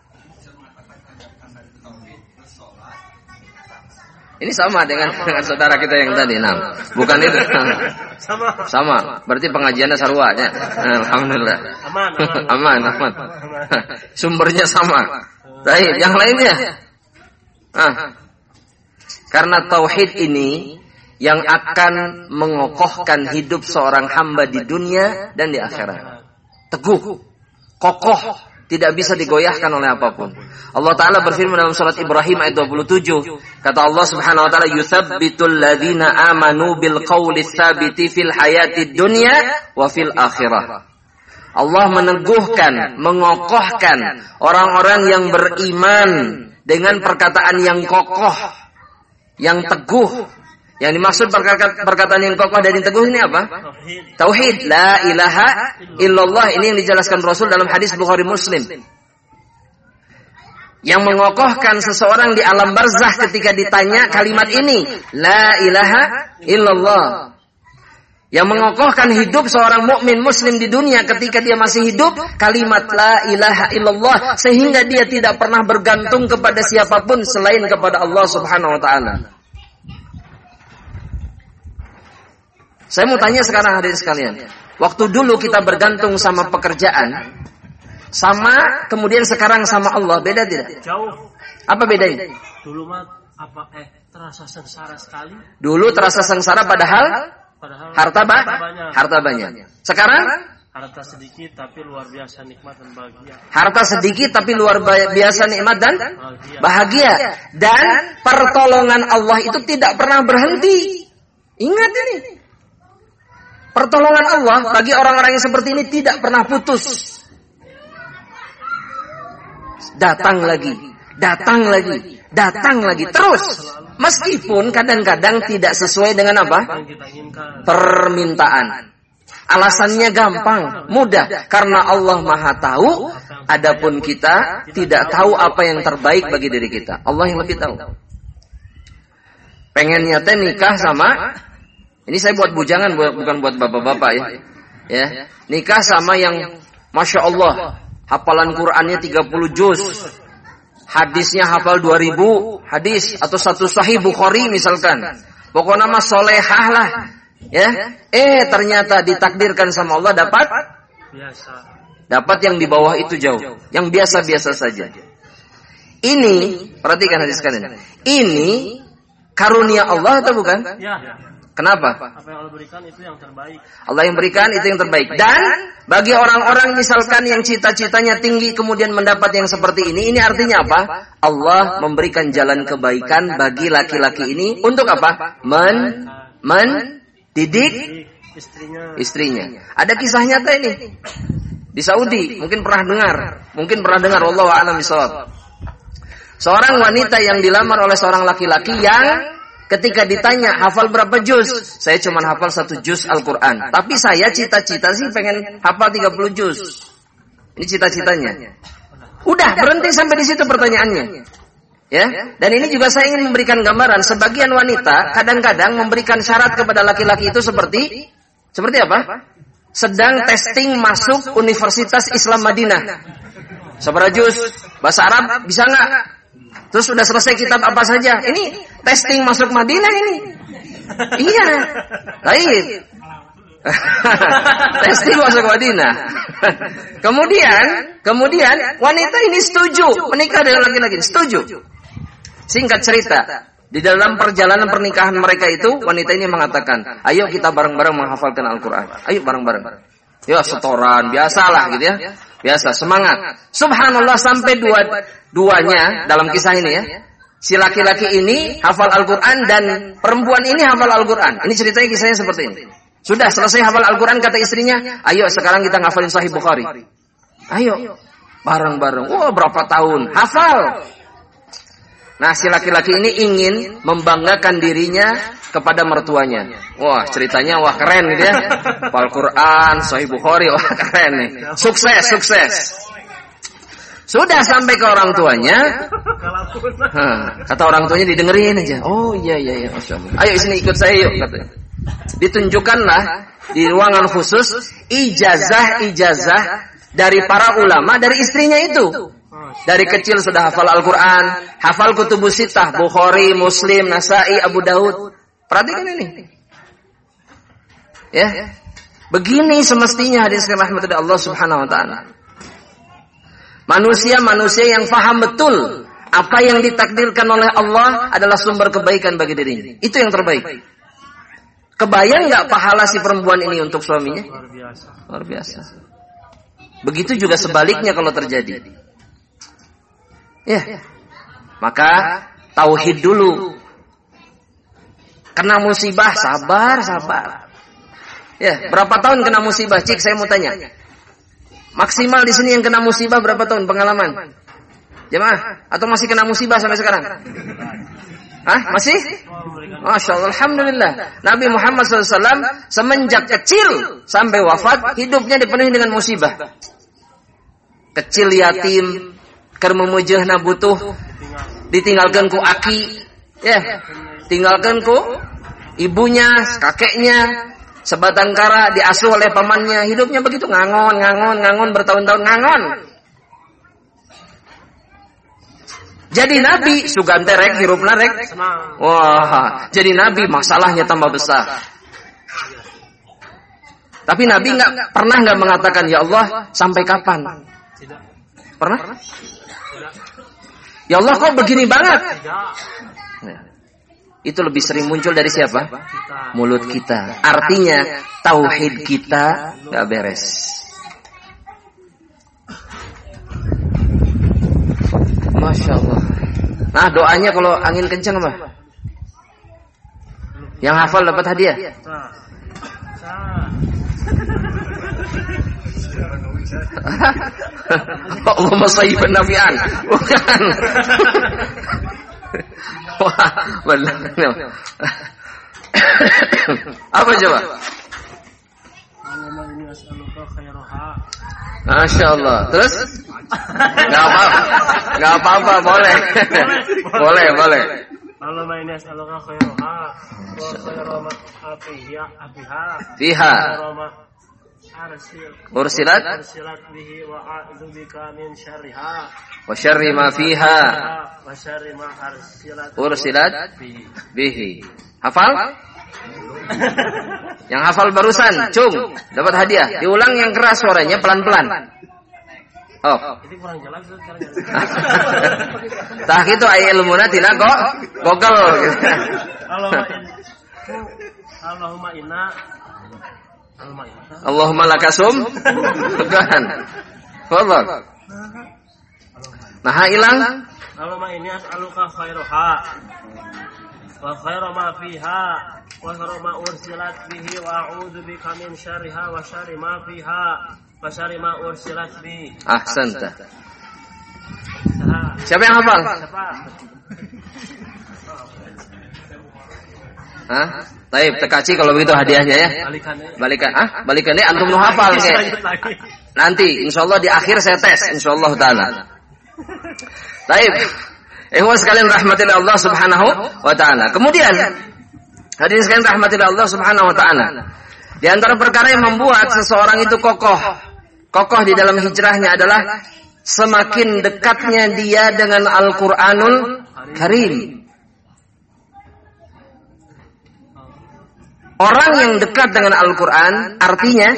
S3: Ini sama dengan saudara kita yang tadi. Nah, bukan itu. Sama. Berarti pengajiannya sarwanya. Alhamdulillah. Aman. Sumbernya sama. Baik, yang lainnya. Karena tauhid ini yang akan mengokohkan hidup seorang hamba di dunia dan di akhirat. Teguh, kokoh, tidak bisa digoyahkan oleh apapun. Allah Ta'ala berfirman dalam surat Ibrahim ayat 27. Kata Allah Subhanahu Wa Ta'ala, yuthabbitul ladzina amanu bil qawli tsabiti fil hayatid dunya wa fil akhirah. Allah meneguhkan, mengokohkan orang-orang yang beriman dengan perkataan yang kokoh, yang teguh. Yang dimaksud perkataan yang kokoh dan yang teguh ini apa? Tauhid. La ilaha illallah. Ini yang dijelaskan Rasul dalam hadis Bukhari Muslim. Yang mengokohkan seseorang di alam barzakh ketika ditanya kalimat ini. La ilaha illallah. Yang mengokohkan hidup seorang mukmin muslim di dunia ketika dia masih hidup. Kalimat la ilaha illallah. Sehingga dia tidak pernah bergantung kepada siapapun selain kepada Allah Subhanahu Wa Ta'ala. Saya mau tanya sekarang hadirin sekalian. Waktu dulu kita bergantung sama pekerjaan, sama kemudian sekarang sama Allah, beda tidak?
S2: Jauh.
S3: Apa bedanya?
S2: Dulu mah terasa sengsara sekali.
S3: Dulu terasa sengsara padahal harta banyak. Sekarang
S2: harta sedikit tapi luar biasa nikmat dan bahagia.
S3: Harta sedikit tapi luar biasa nikmat dan bahagia. Dan pertolongan Allah itu tidak pernah berhenti. Ingat ini. Pertolongan Allah bagi orang-orang yang seperti ini tidak pernah putus. Datang lagi terus. Meskipun kadang-kadang tidak sesuai dengan apa? Permintaan. Alasannya gampang, mudah. Karena Allah Maha tahu Adapun kita tidak tahu apa yang terbaik bagi diri kita. Allah yang lebih tahu. Pengennya teh nikah sama, ini saya buat bujangan, bukan buat bapak-bapak ya. Ya, nikah sama yang Masya Allah, hafalan Qur'annya 30 juz, hadisnya hafal 2000 hadis, atau satu sahih Bukhari misalkan. Pokoknya mah solehah lah. Ya, ternyata ditakdirkan sama Allah dapat yang di bawah itu jauh, yang biasa-biasa saja. Ini, perhatikan hadis kalian. Ini karunia Allah atau bukan?
S2: Ya.
S3: Kenapa?
S2: Apa yang Allah berikan itu yang terbaik.
S3: Allah yang berikan itu yang terbaik. Dan bagi orang-orang misalkan yang cita-citanya tinggi kemudian mendapat yang seperti ini artinya apa? Allah memberikan jalan kebaikan bagi laki-laki ini untuk apa? Mendidik istrinya. Ada kisah nyata ini di Saudi. Mungkin pernah dengar. Wallahu a'lam bishawab. Seorang wanita yang dilamar oleh seorang laki-laki yang ketika ditanya hafal berapa juz, saya cuma hafal 1 juz Al-Quran. Tapi saya cita-cita sih pengen hafal 30 juz. Ini cita-citanya. Udah berhenti sampai di situ pertanyaannya. Ya, dan ini juga saya ingin memberikan gambaran. Sebagian wanita kadang-kadang memberikan syarat kepada laki-laki itu seperti apa? Sedang testing masuk Universitas Islam Madinah. Seberapa juz? Bahasa Arab bisa nggak? Terus sudah selesai kitab apa saja? Ini testing masuk Madinah ini. Iya. Baik. Testing masuk Madinah. Kemudian wanita ini setuju menikah dengan laki-laki. Setuju. Singkat cerita, di dalam perjalanan pernikahan mereka itu wanita ini mengatakan, "Ayo kita bareng-bareng menghafalkan Al-Qur'an. Ayo bareng-bareng." Ya setoran, biasalah gitu ya. Biasa, semangat. Subhanallah sampai duanya dalam kisah ini ya. Si laki-laki ini hafal Al-Quran dan perempuan ini hafal Al-Quran. Ini ceritanya kisahnya seperti ini. Sudah selesai hafal Al-Quran kata istrinya, ayo sekarang kita ngafalin Sahih Bukhari. Ayo, bareng-bareng. Wah berapa tahun, hafal. Nah si laki-laki ini ingin membanggakan dirinya kepada mertuanya. Wah ceritanya wah keren gitu ya. Al-Quran, Sahih Bukhari, wah keren nih. Sukses. Sudah sampai ke orang tuanya. Kata orang tuanya didengerin aja. Oh iya. Masya Allah. Ayo sini ikut saya yuk katanya. Ditunjukkanlah di ruangan khusus ijazah dari para ulama dari istrinya itu. Dari kecil sudah hafal Al-Quran, hafal kutubus sittah, Bukhari, Muslim, Nasai, Abu Daud. Perhatikan ini. Ya. Begini semestinya hadis rahmat dari Allah Subhanahu wa taala. Manusia yang faham betul apa yang ditakdirkan oleh Allah adalah sumber kebaikan bagi dirinya. Itu yang terbaik. Kebayang nggak pahala si perempuan ini untuk suaminya? Luar biasa. Begitu juga sebaliknya kalau terjadi. Ya. Maka tauhid dulu. Kena musibah, sabar. Ya, berapa tahun kena musibah? Cik, saya mau tanya. Maksimal di sini yang kena musibah berapa tahun pengalaman? Jemaah, atau masih kena musibah sampai sekarang? Masih? Masya Allah, Alhamdulillah. Nabi Muhammad SAW semenjak kecil sampai wafat, hidupnya dipenuhi dengan musibah. Kecil yatim, keur memujeuhna butuh, ditinggalkan ku aki, ya, tinggalkan ku ibunya, kakeknya, sebatang kara diasuh oleh pamannya, hidupnya begitu ngangon bertahun-tahun ngangon. Jadi Nabi sugante rek hirupna rek. Wah, jadi Nabi masalahnya tambah besar. Tapi Nabi pernah mengatakan ya Allah sampai kapan? Pernah? Ya Allah kok begini banget? Nah, itu lebih sering muncul dari siapa? Mulut kita. Artinya tauhid kita nggak beres. Masya Allah. Nah doanya kalau angin kencang apa? Yang hafal dapat hadiah. Allahumma sayyiban nafi'an. Bukan. Wah, benar. Apa coba? Masya Allah. Terus? Enggak apa-apa, boleh. Boleh.
S2: Allahumma inni as'aluka khairuha wa khairu ma fiha
S3: Fiha ursilat
S2: bihi wa a'udzu bika min syarriha
S3: wa syarri ma fiha
S2: wa syarri ma
S3: ursilat bihi. Hafal? Yang hafal barusan, cung, dapat hadiah. Diulang yang keras suaranya, pelan-pelan. Oh.
S2: Itu kurang jelas sekarang.
S3: Tah kitu aya ilmuna tina kok gogel gitu. Allahumma lakasum. Bukan. Fadhal. Nah, hilang.
S2: Allahumma inni as'aluka khairuha wa khairu ma fiha wa khairu ma ursilat bihi wa a'udzu bika min syarriha wa syarri ma fiha wa syarri ma ursilat bihi.
S3: Ahsanta. Siapa yang hafal? Hah? Taib, tekaci kalau begitu hadiahnya ya. Balikan deh antum nu hafal ke. Nanti insyaallah di akhir saya tes insyaallah taala. Taib. Ehwan sekalian rahmatillah Allah Subhanahu wa taala. Kemudian hadirin sekalian rahmatillah Allah Subhanahu wa taala. Di antara perkara yang membuat seseorang itu kokoh di dalam hijrahnya adalah semakin dekatnya dia dengan Al-Qur'anul Karim. Orang yang dekat dengan Al-Quran artinya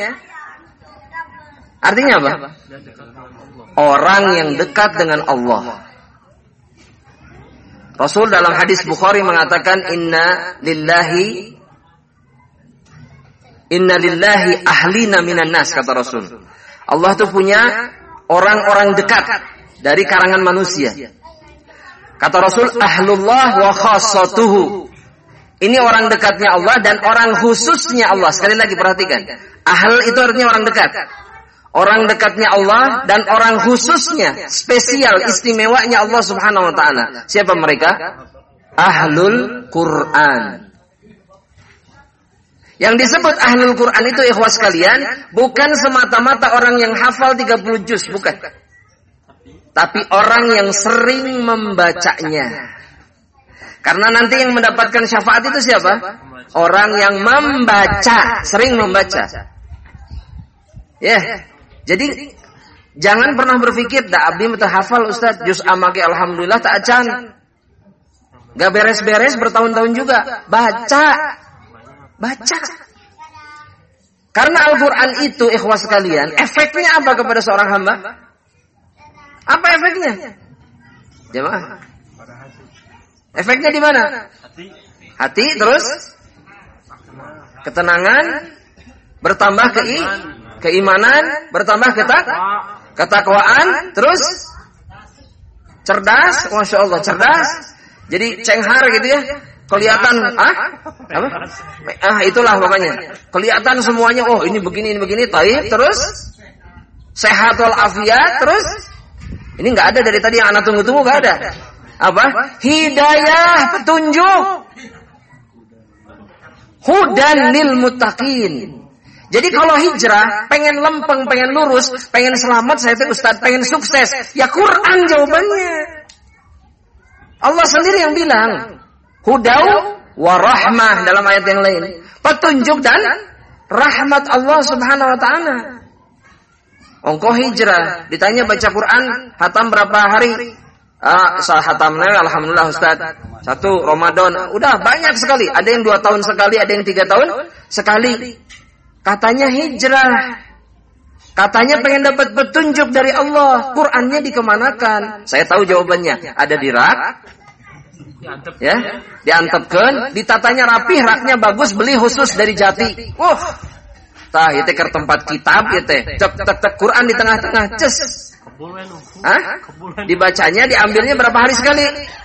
S3: apa? Orang yang dekat dengan Allah. Rasul dalam hadis Bukhari mengatakan inna lillahi ahlina minan nas, kata Rasul. Allah itu punya orang-orang dekat dari karangan manusia. Kata Rasul ahlullah wa khassatuhu. Ini orang dekatnya Allah dan orang khususnya Allah. Sekali lagi perhatikan. Ahl itu artinya orang dekat. Orang dekatnya Allah dan orang khususnya, spesial, istimewanya Allah Subhanahu wa taala. Siapa mereka? Ahlul Quran. Yang disebut Ahlul Quran itu ikhwas sekalian, bukan semata-mata orang yang hafal 30 juz, bukan. Tapi orang yang sering membacanya. Karena nanti yang mendapatkan syafaat itu siapa? Orang yang membaca, sering membaca. Ya. Jadi jangan pernah berpikir dah abdi mah hafal Ustaz, juz amake alhamdulillah tak acan. Gak beres-beres bertahun-tahun juga. Baca. Karena Al-Qur'an itu ikhwas sekalian, efeknya apa kepada seorang hamba? Apa efeknya? Jemaah. Efeknya di mana? Hati, terus ketenangan, bertambah keimanan, bertambah ketakwaan, terus cerdas, masya Allah cerdas. Jadi cenghar gitu ya, kelihatan itulah pokoknya. Kelihatan semuanya, oh ini begini, taib, terus sehat walafiat, terus ini nggak ada dari tadi yang anak tunggu-tunggu nggak ada. Apa? Hidayah, petunjuk. Hudan lil muttaqin. Jadi kalau hijrah, pengen lempeng, pengen lurus, pengen selamat, saya tuh Ustaz, pengen sukses, ya Quran jawabannya. Allah sendiri yang bilang, hudau wa rahmah dalam ayat yang lain. Petunjuk dan rahmat Allah Subhanahu wa taala. Engkau hijrah, ditanya baca Quran, hatam berapa hari? Hatamnya alhamdulillah Ustaz 1 Ramadan. Udah banyak sekali. Ada yang 2 tahun sekali, ada yang 3 tahun sekali. Katanya hijrah. Katanya pengen dapat petunjuk dari Allah. Qurannya dikemanakan? Saya tahu jawabannya. Ada di rak. Ya, diantepkan, ditatanya rapih, raknya bagus, beli khusus dari Jati. Tah itu ke tempat kitab gitu. Cek Quran di tengah-tengah, ces. Dibacanya, diambilnya berapa hari sekali?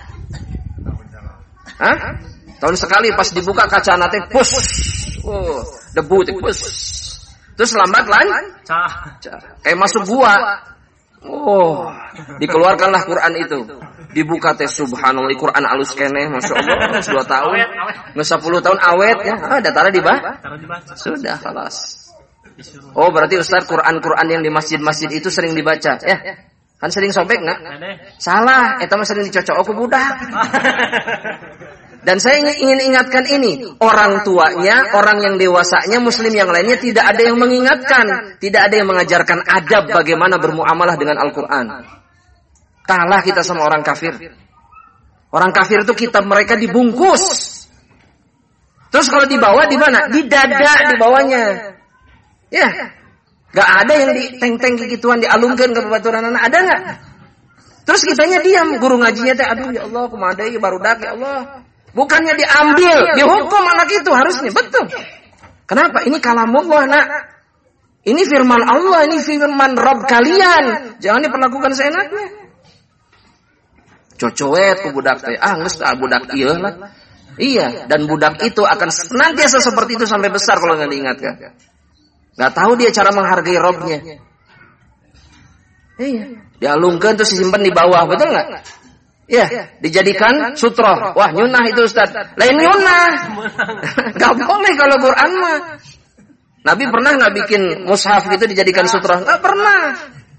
S3: Tahun sekali, pas dibuka kaca nanti push. Debu itu push. Terus lambat kayak masuk gua. Dikeluarkanlah Quran itu. Dibuka teh subhanallah, Quran alus keneh, masya Allah, 2 tahun, nggak 10 tahun awet ya. Ada taruh di bawah. Sudah, kelas. Oh berarti Ustaz Quran yang di masjid-masjid itu sering dibaca ya? Kan sering sobek nggak? Salah, eta mah sering dicocok ku budak. Dan saya ingin ingatkan ini, orang tuanya, orang yang dewasanya, muslim yang lainnya tidak ada yang mengingatkan, tidak ada yang mengajarkan adab bagaimana bermuamalah dengan Al-Quran. Kalah kita sama orang kafir. Orang kafir itu kitab mereka dibungkus. Terus kalau dibawa di mana? Di dada di bawahnya. Ya, gak ada yang diteng-teng kegituan dialungkan ke babaturan anak, ada nggak? Terus kitanya diam, guru ngajinya teh, aduh ya Allah, kumadai barudak ya Allah. Bukannya diambil, dihukum anak itu harusnya, betul. Kenapa? Ini kalamullah, nak. Ini firman Allah, ini firman Rabb kalian. Jangan diperlakukan seenaknya. Cocoet ku budak teh, geus tah budak ieu lah. Iya, dan budak itu akan senantiasa seperti itu sampai besar kalau enggak diingatkan. Enggak tahu dia cara menghargai Rabbnya. Iya, dialungkeun terus disimpan di bawah, betul enggak? Ya, dijadikan sutroh. Wah, nyunah itu Ustaz. Lain nyunah. Gak boleh kalau Quran mah. Nabi pernah gak bikin mushaf gitu dijadikan sutroh? Gak pernah.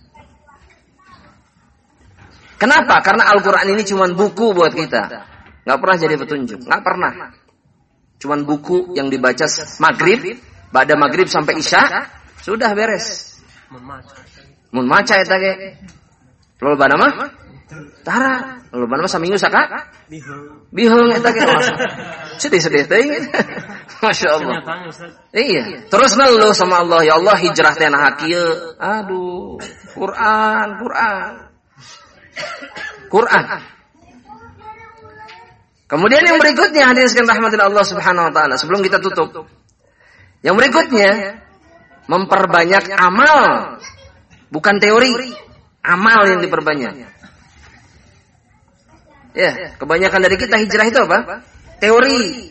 S3: Kenapa? Karena Al-Quran ini cuma buku buat kita. Gak pernah jadi petunjuk. Gak pernah. Cuma buku yang dibaca maghrib, pada maghrib sampai isya, sudah beres. Mun maca eta ge. Loba nama? Tara, lalu mana masa minggu saka? Biheung eta ge. Sedih-sedih teh. Masyaallah. Iya, terus ngeluh sama Allah, ya Allah hijrah teh nah kieu. Aduh, Quran. Kemudian yang berikutnya hadirin sekalian rahmatillah Allah Subhanahu wa taala, sebelum kita tutup. Yang berikutnya memperbanyak amal. Bukan teori, amal yang diperbanyak. Ya, kebanyakan dari kita hijrah itu apa? Teori.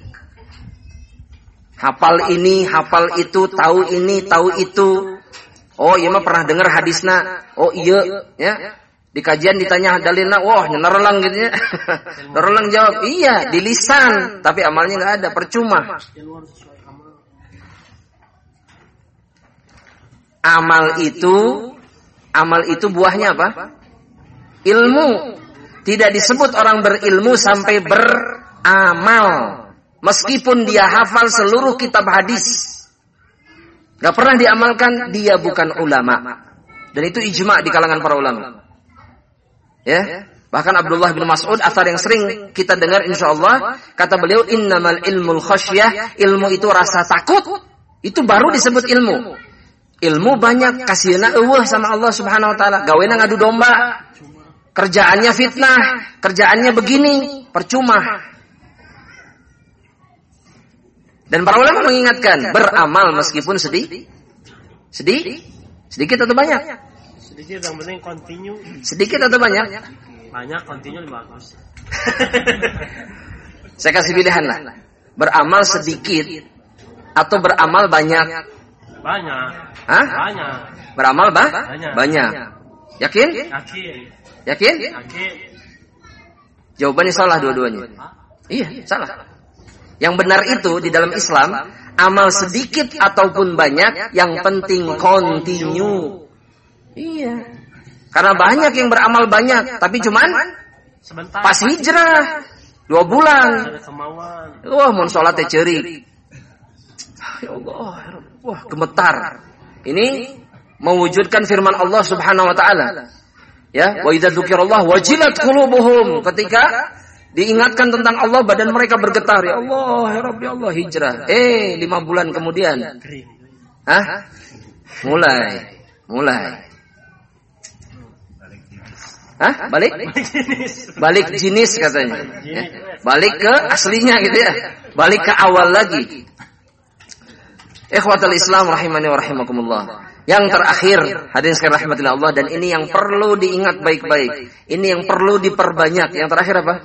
S3: Hafal ini, hafal itu, tahu ini, tahu itu. Oh, iya mah pernah dengar hadisna. Oh iya, ya. Di kajian ditanya dalilna, wah, nerelang gitu ya. Nerelang jawab, iya, di lisan, tapi amalnya enggak ada, percuma. Amal itu buahnya apa? Ilmu. Tidak disebut orang berilmu sampai beramal. Meskipun dia hafal seluruh kitab hadis. Gak pernah diamalkan, dia bukan ulama. Dan itu ijma' di kalangan para ulama. Ya, bahkan Abdullah bin Mas'ud, athar yang sering kita dengar insyaallah, kata beliau, innamal ilmul khasyah, ilmu itu rasa takut. Itu baru disebut ilmu. Ilmu banyak, kasihna eueuh sama Allah Subhanahu wa taala. Gawena ngadu domba. Kerjaannya fitnah, kerjaannya begini, percuma. Dan para ulama mengingatkan, beramal meskipun sedikit atau banyak?
S2: Sedikit, yang penting continue.
S3: Sedikit atau banyak?
S2: Banyak, continue lebih bagus.
S3: Saya kasih pilihan lah. Beramal sedikit atau beramal banyak?
S2: Banyak.
S3: Hah?
S2: Banyak.
S3: Beramal banyak. Yakin? Yakin? Jawabannya salah dua-duanya. Iya, salah. Yang benar itu di dalam Islam, amal sedikit ataupun banyak, yang penting continue. Iya. Karena banyak yang beramal banyak, tapi cuman sebentar. Pas hijrah 2 bulan. Wah, mun salat teh ceurik. Ya Allah, wah gemetar. Ini mewujudkan firman Allah Subhanahu wa taala. Ya, wa idza dzukirallah wajilat qulubuhum. Ketika diingatkan tentang Allah, badan mereka bergetar. Ya Allah, ya Rabbi, Allah, hijrah. 5 bulan kemudian. Hah? Mulai. Hah? Balik jenis katanya. Ya. Balik ke aslinya gitu ya. Balik ke awal lagi. Ikhwatul Islam rahimani wa rahimakumullah. Yang terakhir, hadirin sekalian rahmatillah Allah, dan ini yang perlu diingat baik-baik. Ini yang perlu diperbanyak. Yang terakhir apa?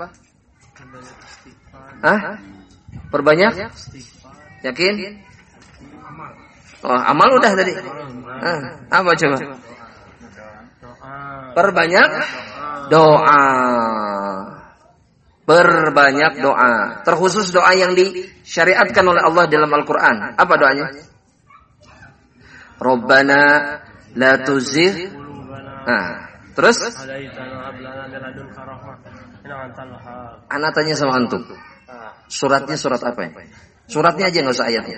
S3: Hah? Perbanyak? Yakin? Oh, amal udah tadi. Apa coba? Perbanyak doa. Perbanyak doa. Terkhusus doa yang disyariatkan oleh Allah dalam Al-Quran. Apa doanya? Rabbana la tuzigh. Terus?
S2: Hadaitana hab lana min ladunka rahmah innaka antal wahhab.
S3: Anak tanya sama antum. Suratnya surat apa ya? Suratnya aja nggak usah ayatnya.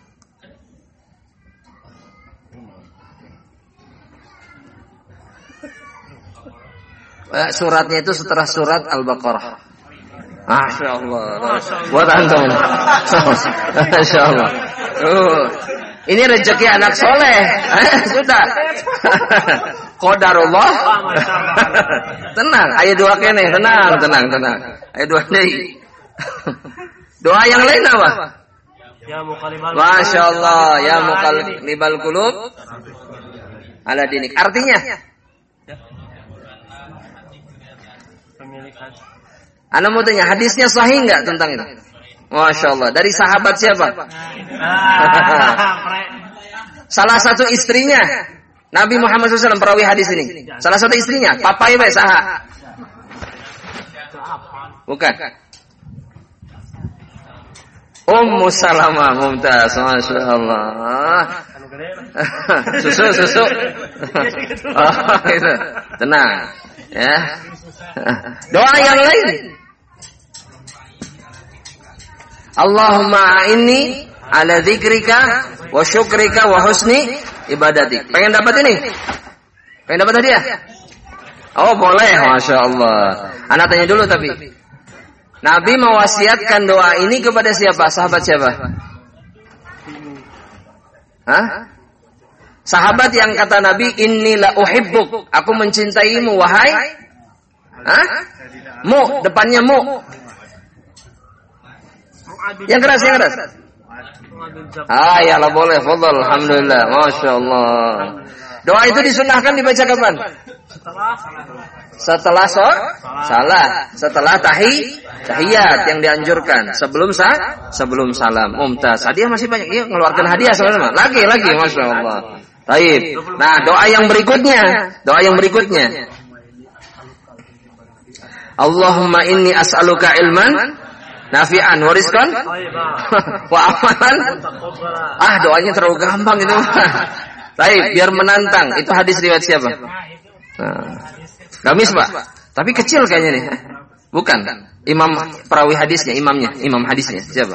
S3: Suratnya itu setelah surat Al-Baqarah. Masya Allah. Buat antum. Masya Allah. Ini rezeki anak soleh. Sudah. Qadarullah. Tenang. Ayat 2 kene. Tenang. Ayat 2 nih. Doa yang lain apa?
S2: Ya muqallibal.
S3: Masya Allah. Ya muqallibal qulub. Ala dinik. Artinya? Anda mau tanya, hadisnya sahih nggak tentang itu? Masya Allah. Dari sahabat siapa? Salah satu istrinya Nabi Muhammad SAW perawi hadis ini. Salah satu istrinya, papai we saha? Bukan. Ummu Salamah, mumtaz, Masya Allah. Susu. Oh, itu. Tenang, ya. Doa yang lain. Allahumma inni ala dzikrika wa syukrika wa husni ibadatik. Pengen dapat ini? Pengen dapat hadiah? Oh boleh, Masya Allah. Anak tanya dulu tapi Nabi mewasiatkan doa ini kepada siapa? Sahabat siapa? Hah? Sahabat yang kata Nabi, inni la uhibbuk, aku mencintaimu wahai. Hah? Mu, depannya mu. Yang keras. Ya lah boleh. Fadhal, alhamdulillah. Masya Allah. Doa itu disunahkan dibaca kapan? Setelah salah. Setelah tahiyat yang dianjurkan. Sebelum salam. Mumtaz. Hadiah masih banyak. Yuk ngeluarkan hadiah sama-sama. Lagi. Masya Allah. Taib. Nah, doa yang berikutnya. Allahumma inni as'aluka ilman nafi'an wa rizqan wa amalan. Doanya terlalu gampang itu. Baik, biar menantang. Itu hadis riwayat siapa? Gamis, Pak. Tapi kecil kayaknya nih. Bukan. Imam perawi hadisnya, imam hadisnya siapa?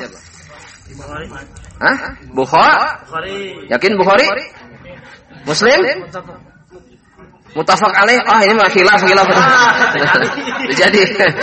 S3: Hah? Bukhari. Yakin Bukhari? Muslim? Muttafaq alaih. Ini mah khilaf. Jadi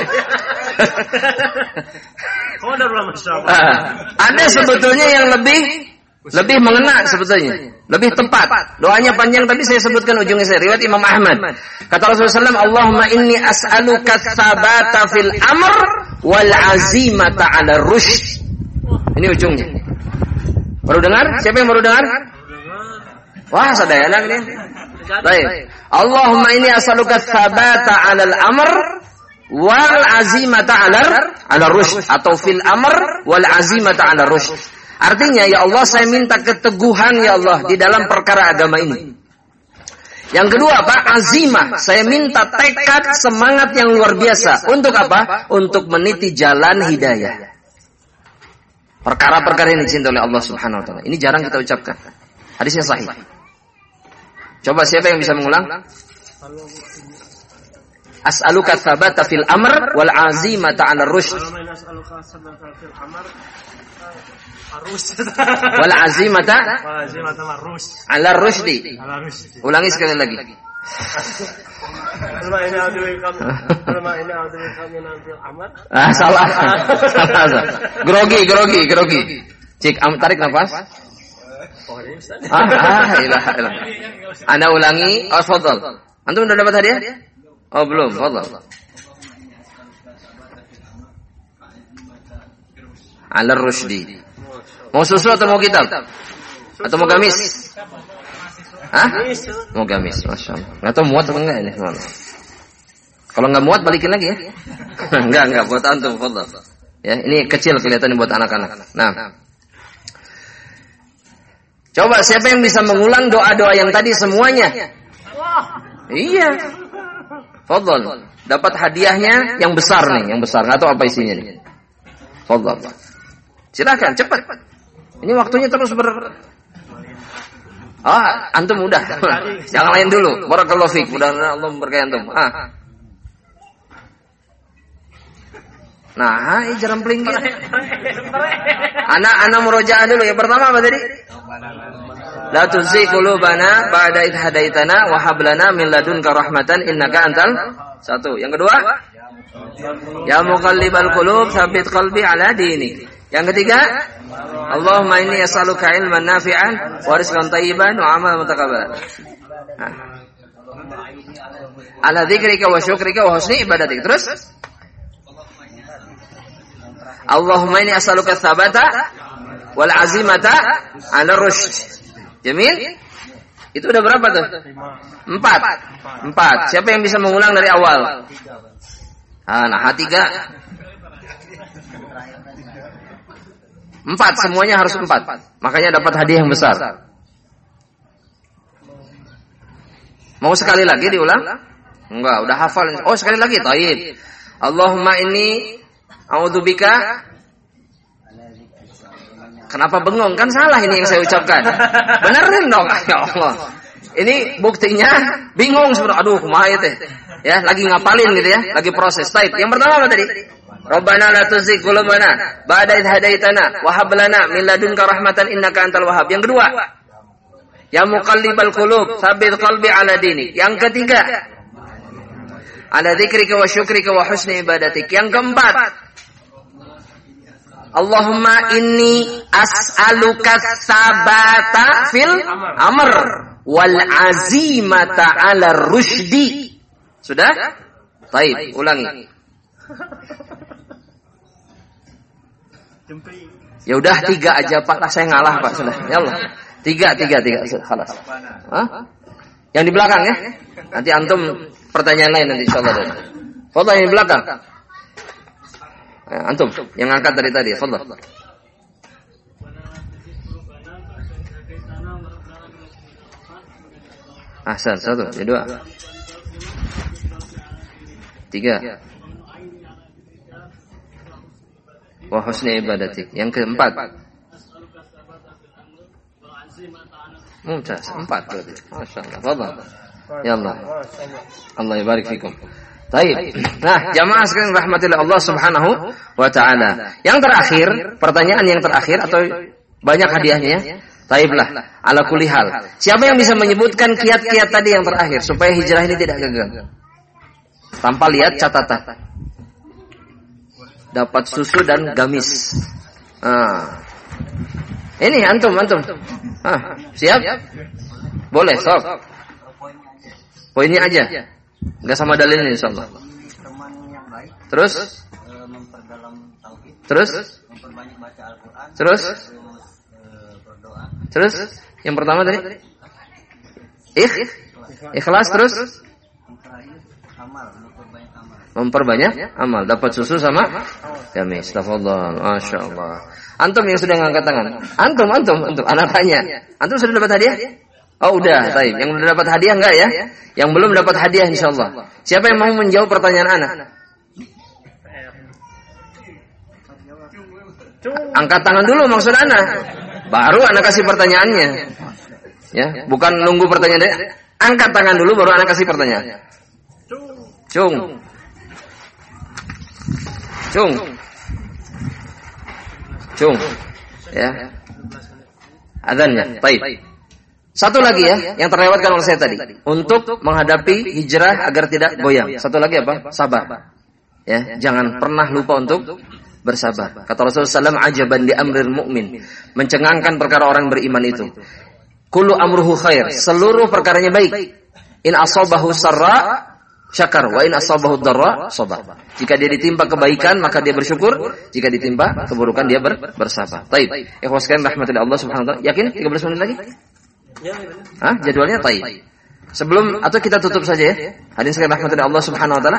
S3: ada sebetulnya yang lebih mengena sebetulnya, lebih tepat. Doanya panjang tapi saya sebutkan ujungnya saya. Riwayat Imam Ahmad. Kata Rasulullah SAW, Allahumma inni as'aluka tsabata fil amr wal azimata 'ala rusyd. Ini ujungnya. Baru dengar? Siapa yang baru dengar? Wah, sadayana ini. Baik. Allahumma inni as'aluka tsabata 'alal amr wal azimata 'ala rusyd atau fil amr wal azimata 'ala rusyd. Artinya, ya Allah, saya minta keteguhan ya Allah di dalam perkara agama ini. Yang kedua, Pak, azimah. Saya minta tekad, semangat yang luar biasa. Untuk apa? Untuk meniti jalan hidayah. Perkara-perkara ini dicintai oleh Allah Subhanahu wa taala. Ini jarang kita ucapkan. Hadisnya sahih. Coba siapa yang bisa mengulang? As'aluka tsabata fil amr wal azimata 'ala rusyd. Wal azimata 'ala rusydi. Ulangi sekali lagi. Salah. Grogi. Cik, tarik nafas. Ilah. Anda ulangi. Fadhal. Antum sudah dapat hadiah? Oh, belum. Fadhal. Ala rusydi. Mau susu atau mau kitab? Atau mau gamis? Hah? Mau gamis, Masya Allah. Nggak tahu muat atau enggak ini semua. Kalau nggak muat balikin lagi ya. Enggak buat antum, fadhal. Ya, ini kecil kelihatan buat anak-anak. Nah. Coba siapa yang bisa mengulang doa-doa yang tadi semuanya? Iya. Fadhal. Dapat hadiahnya yang besar nih, yang besar. Enggak tahu apa isinya nih. Fadhal. Silakan cepat. Ini waktunya terus Antum udah. Jangan lain dulu. Barakallahu fiik. Mudah-mudahan Allah memberkahi antum. Nah, jerempling gitu. Anak murojaah dulu. Yang pertama apa tadi? La tuzigh qulubana ba'da idh hadaitana wa hab lana min ladunka rahmatan innaka antal. Satu. Yang kedua? Ya muqallibal qulub tsabbit qalbi ala dinik. Yang ketiga? Allahumma inni as'aluka ilman nafi'an wa rizqan thayyiban wa amalan mutakabbalan. Ala dzikrika wa syukrika wa husni ibadatik. Terus? Allahumma inni as'aluka tsabata wal azimata 'ala rusyd. Jamil? Itu udah berapa tuh? 4. Siapa yang bisa mengulang dari awal? Nah, 3. 4, semuanya harus 4. Makanya dapat hadiah yang besar. Mau sekali lagi diulang? Enggak, udah hafal. Oh, sekali lagi. Taib. Allahumma inni a'udzubika. Kenapa bengong? Kan salah ini yang saya ucapkan. Benerin dong. Ya Allah. Ini buktinya bingung sebenarnya. Aduh, kumaha teh. Ya, lagi ngapalin gitu ya, lagi proses. Taib. Yang pertama apa tadi? Rabbana la tuzigh qulubana ba'da idh hadaitana wa hab lana min ladunka rahmatan innaka antal wahhab. Yang kedua, ya muqallibal qulub tsabbit qalbi ala dinik. Yang ketiga, ala dzikrika wa syukrika wa husni ibadatik. Yang keempat, Allahumma inni as'aluka tsabata fil amr wal azimata 'ala rusydi. Sudah? Baik, ulangi. Ya udah 3 aja Pak, lah saya ngalah Pak sudah. Ya Allah. 3 khalas. Yang di belakang ya. Nanti antum pertanyaan lain nanti insyaallah. Foto yang di belakang. Antum yang angkat dari tadi, fadhal. Ahsan, 1, 2, 3. Wa husni ibadatik. Yang keempat. Mumtaz, 4 berarti. Masyaallah. Fadhal. Ya Allah. Allah yabarik fikum. Baik. Nah, jamaah sekalian rahmatillah Allah Subhanahu wa taala. Yang terakhir, pertanyaan yang terakhir atau banyak hadiahnya? Taiblah. Ala kulli hal. Siapa yang bisa menyebutkan kiat-kiat tadi yang terakhir supaya hijrah ini tidak gagal? Tanpa lihat catatan. Dapat susu dan gamis. Ini antum. Siap? Boleh, sok. Poinnya aja. Enggak sama dalilnya insyaallah. Terus memperdalam tauhid. Terus memperbanyak baca Al-Qur'an. Terus berdoa. Terus yang pertama tadi? Ikhlas terus memperbanyak amal. Dapat susu sama gamis. Tafadhol. Masyaallah. Antum yang sudah ngangkat tangan. Antum. Anak tanya. Antum sudah dapat hadiah? Oh udah, baik. Yang udah dapat hadiah enggak ya? Yang belum dapat hadiah insyaallah. Siapa yang mau menjawab pertanyaan anak? Angkat tangan dulu maksud anak. Baru anak kasih pertanyaannya. Ya, bukan nunggu pertanyaan dia. Angkat tangan dulu baru anak kasih pertanyaan. Cung. Ya. Adzannya. Baik. Satu lagi ya, yang terlewatkan oleh saya tadi. Untuk menghadapi hijrah agar tidak goyang. Satu lagi apa? Sabar. Ya, jangan pernah lupa untuk bersabar. Kata Rasulullah SAW, ajaban di amril mu'min. Mencengangkan perkara orang beriman itu. Kullu amruhu khair. Seluruh perkaranya baik. In asabahu sarra syakar. Wa in asabahu darra sabar. Jika dia ditimpa kebaikan, maka dia bersyukur. Jika ditimpa keburukan, dia bersabar. Taib. Ikhwas sekalian rahmatillah Allah subhanahu wa ta'ala. Yakin? 13 menit lagi? Jadwalnya taib. Sebelum atau kita tutup saja ya. Hadirin sekalian rahmatillah Allah Subhanahu wa taala.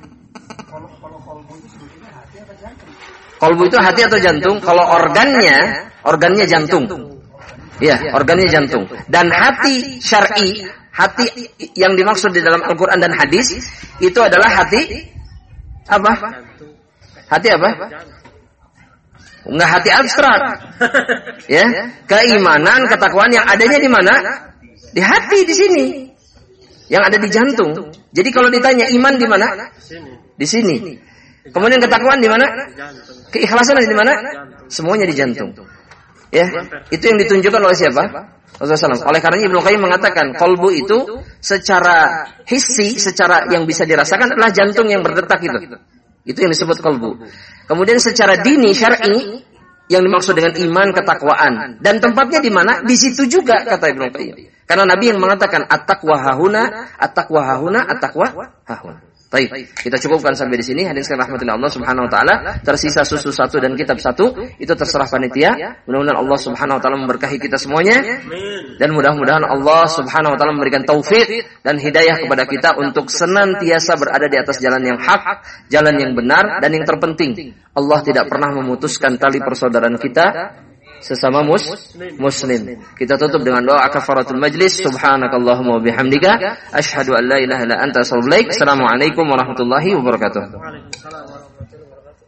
S3: Qalbu itu hati atau jantung? Kalau organnya jantung. Ya, organnya jantung. Dan hati syar'i, hati yang dimaksud di dalam Al-Qur'an dan hadis itu adalah hati apa? Hati apa? Enggak hati abstrak. Ya, keimanan, ketakwaan yang adanya di mana? Di hati, di sini. Yang ada di jantung. Jadi kalau ditanya iman di mana? Di sini. Kemudian ketakwaan di mana? Keikhlasan di mana? Semuanya di jantung. Ya, itu yang ditunjukkan oleh siapa? Rasulullah SAW. Oleh karenanya Ibnu Qayyim mengatakan kolbu itu secara hissi, secara yang bisa dirasakan adalah jantung yang berdetak itu. Itu yang disebut kolbu. Kemudian secara dini syar'i yang dimaksud dengan iman ketakwaan dan tempatnya di mana? Di situ juga kata Ibnu Qayyim. Karena Nabi yang mengatakan at-taqwa hahuna, at-taqwa hahuna, at-taqwa hahuna. Baik, kita cukupkan sampai di sini. Hadirin sekalian rahmatillah Allah Subhanahu wa taala. Tersisa susu 1 dan kitab 1, itu terserah panitia. Mudah-mudahan Allah Subhanahu wa taala memberkahi kita semuanya. Dan mudah-mudahan Allah Subhanahu wa taala memberikan taufik dan hidayah kepada kita untuk senantiasa berada di atas jalan yang hak, jalan yang benar, dan yang terpenting, Allah tidak pernah memutuskan tali persaudaraan kita sesama muslim. Kita tutup dengan doa kafaratul majlis. Subhanakallahumma wa bihamdika asyhadu an la ilaha illa anta astaghfiruka. Assalamualaikum warahmatullahi wabarakatuh.
S2: Waalaikumsalam warahmatullahi wabarakatuh.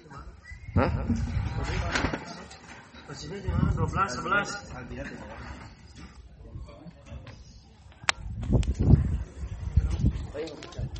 S2: Masjidnya di mana? 12, 11.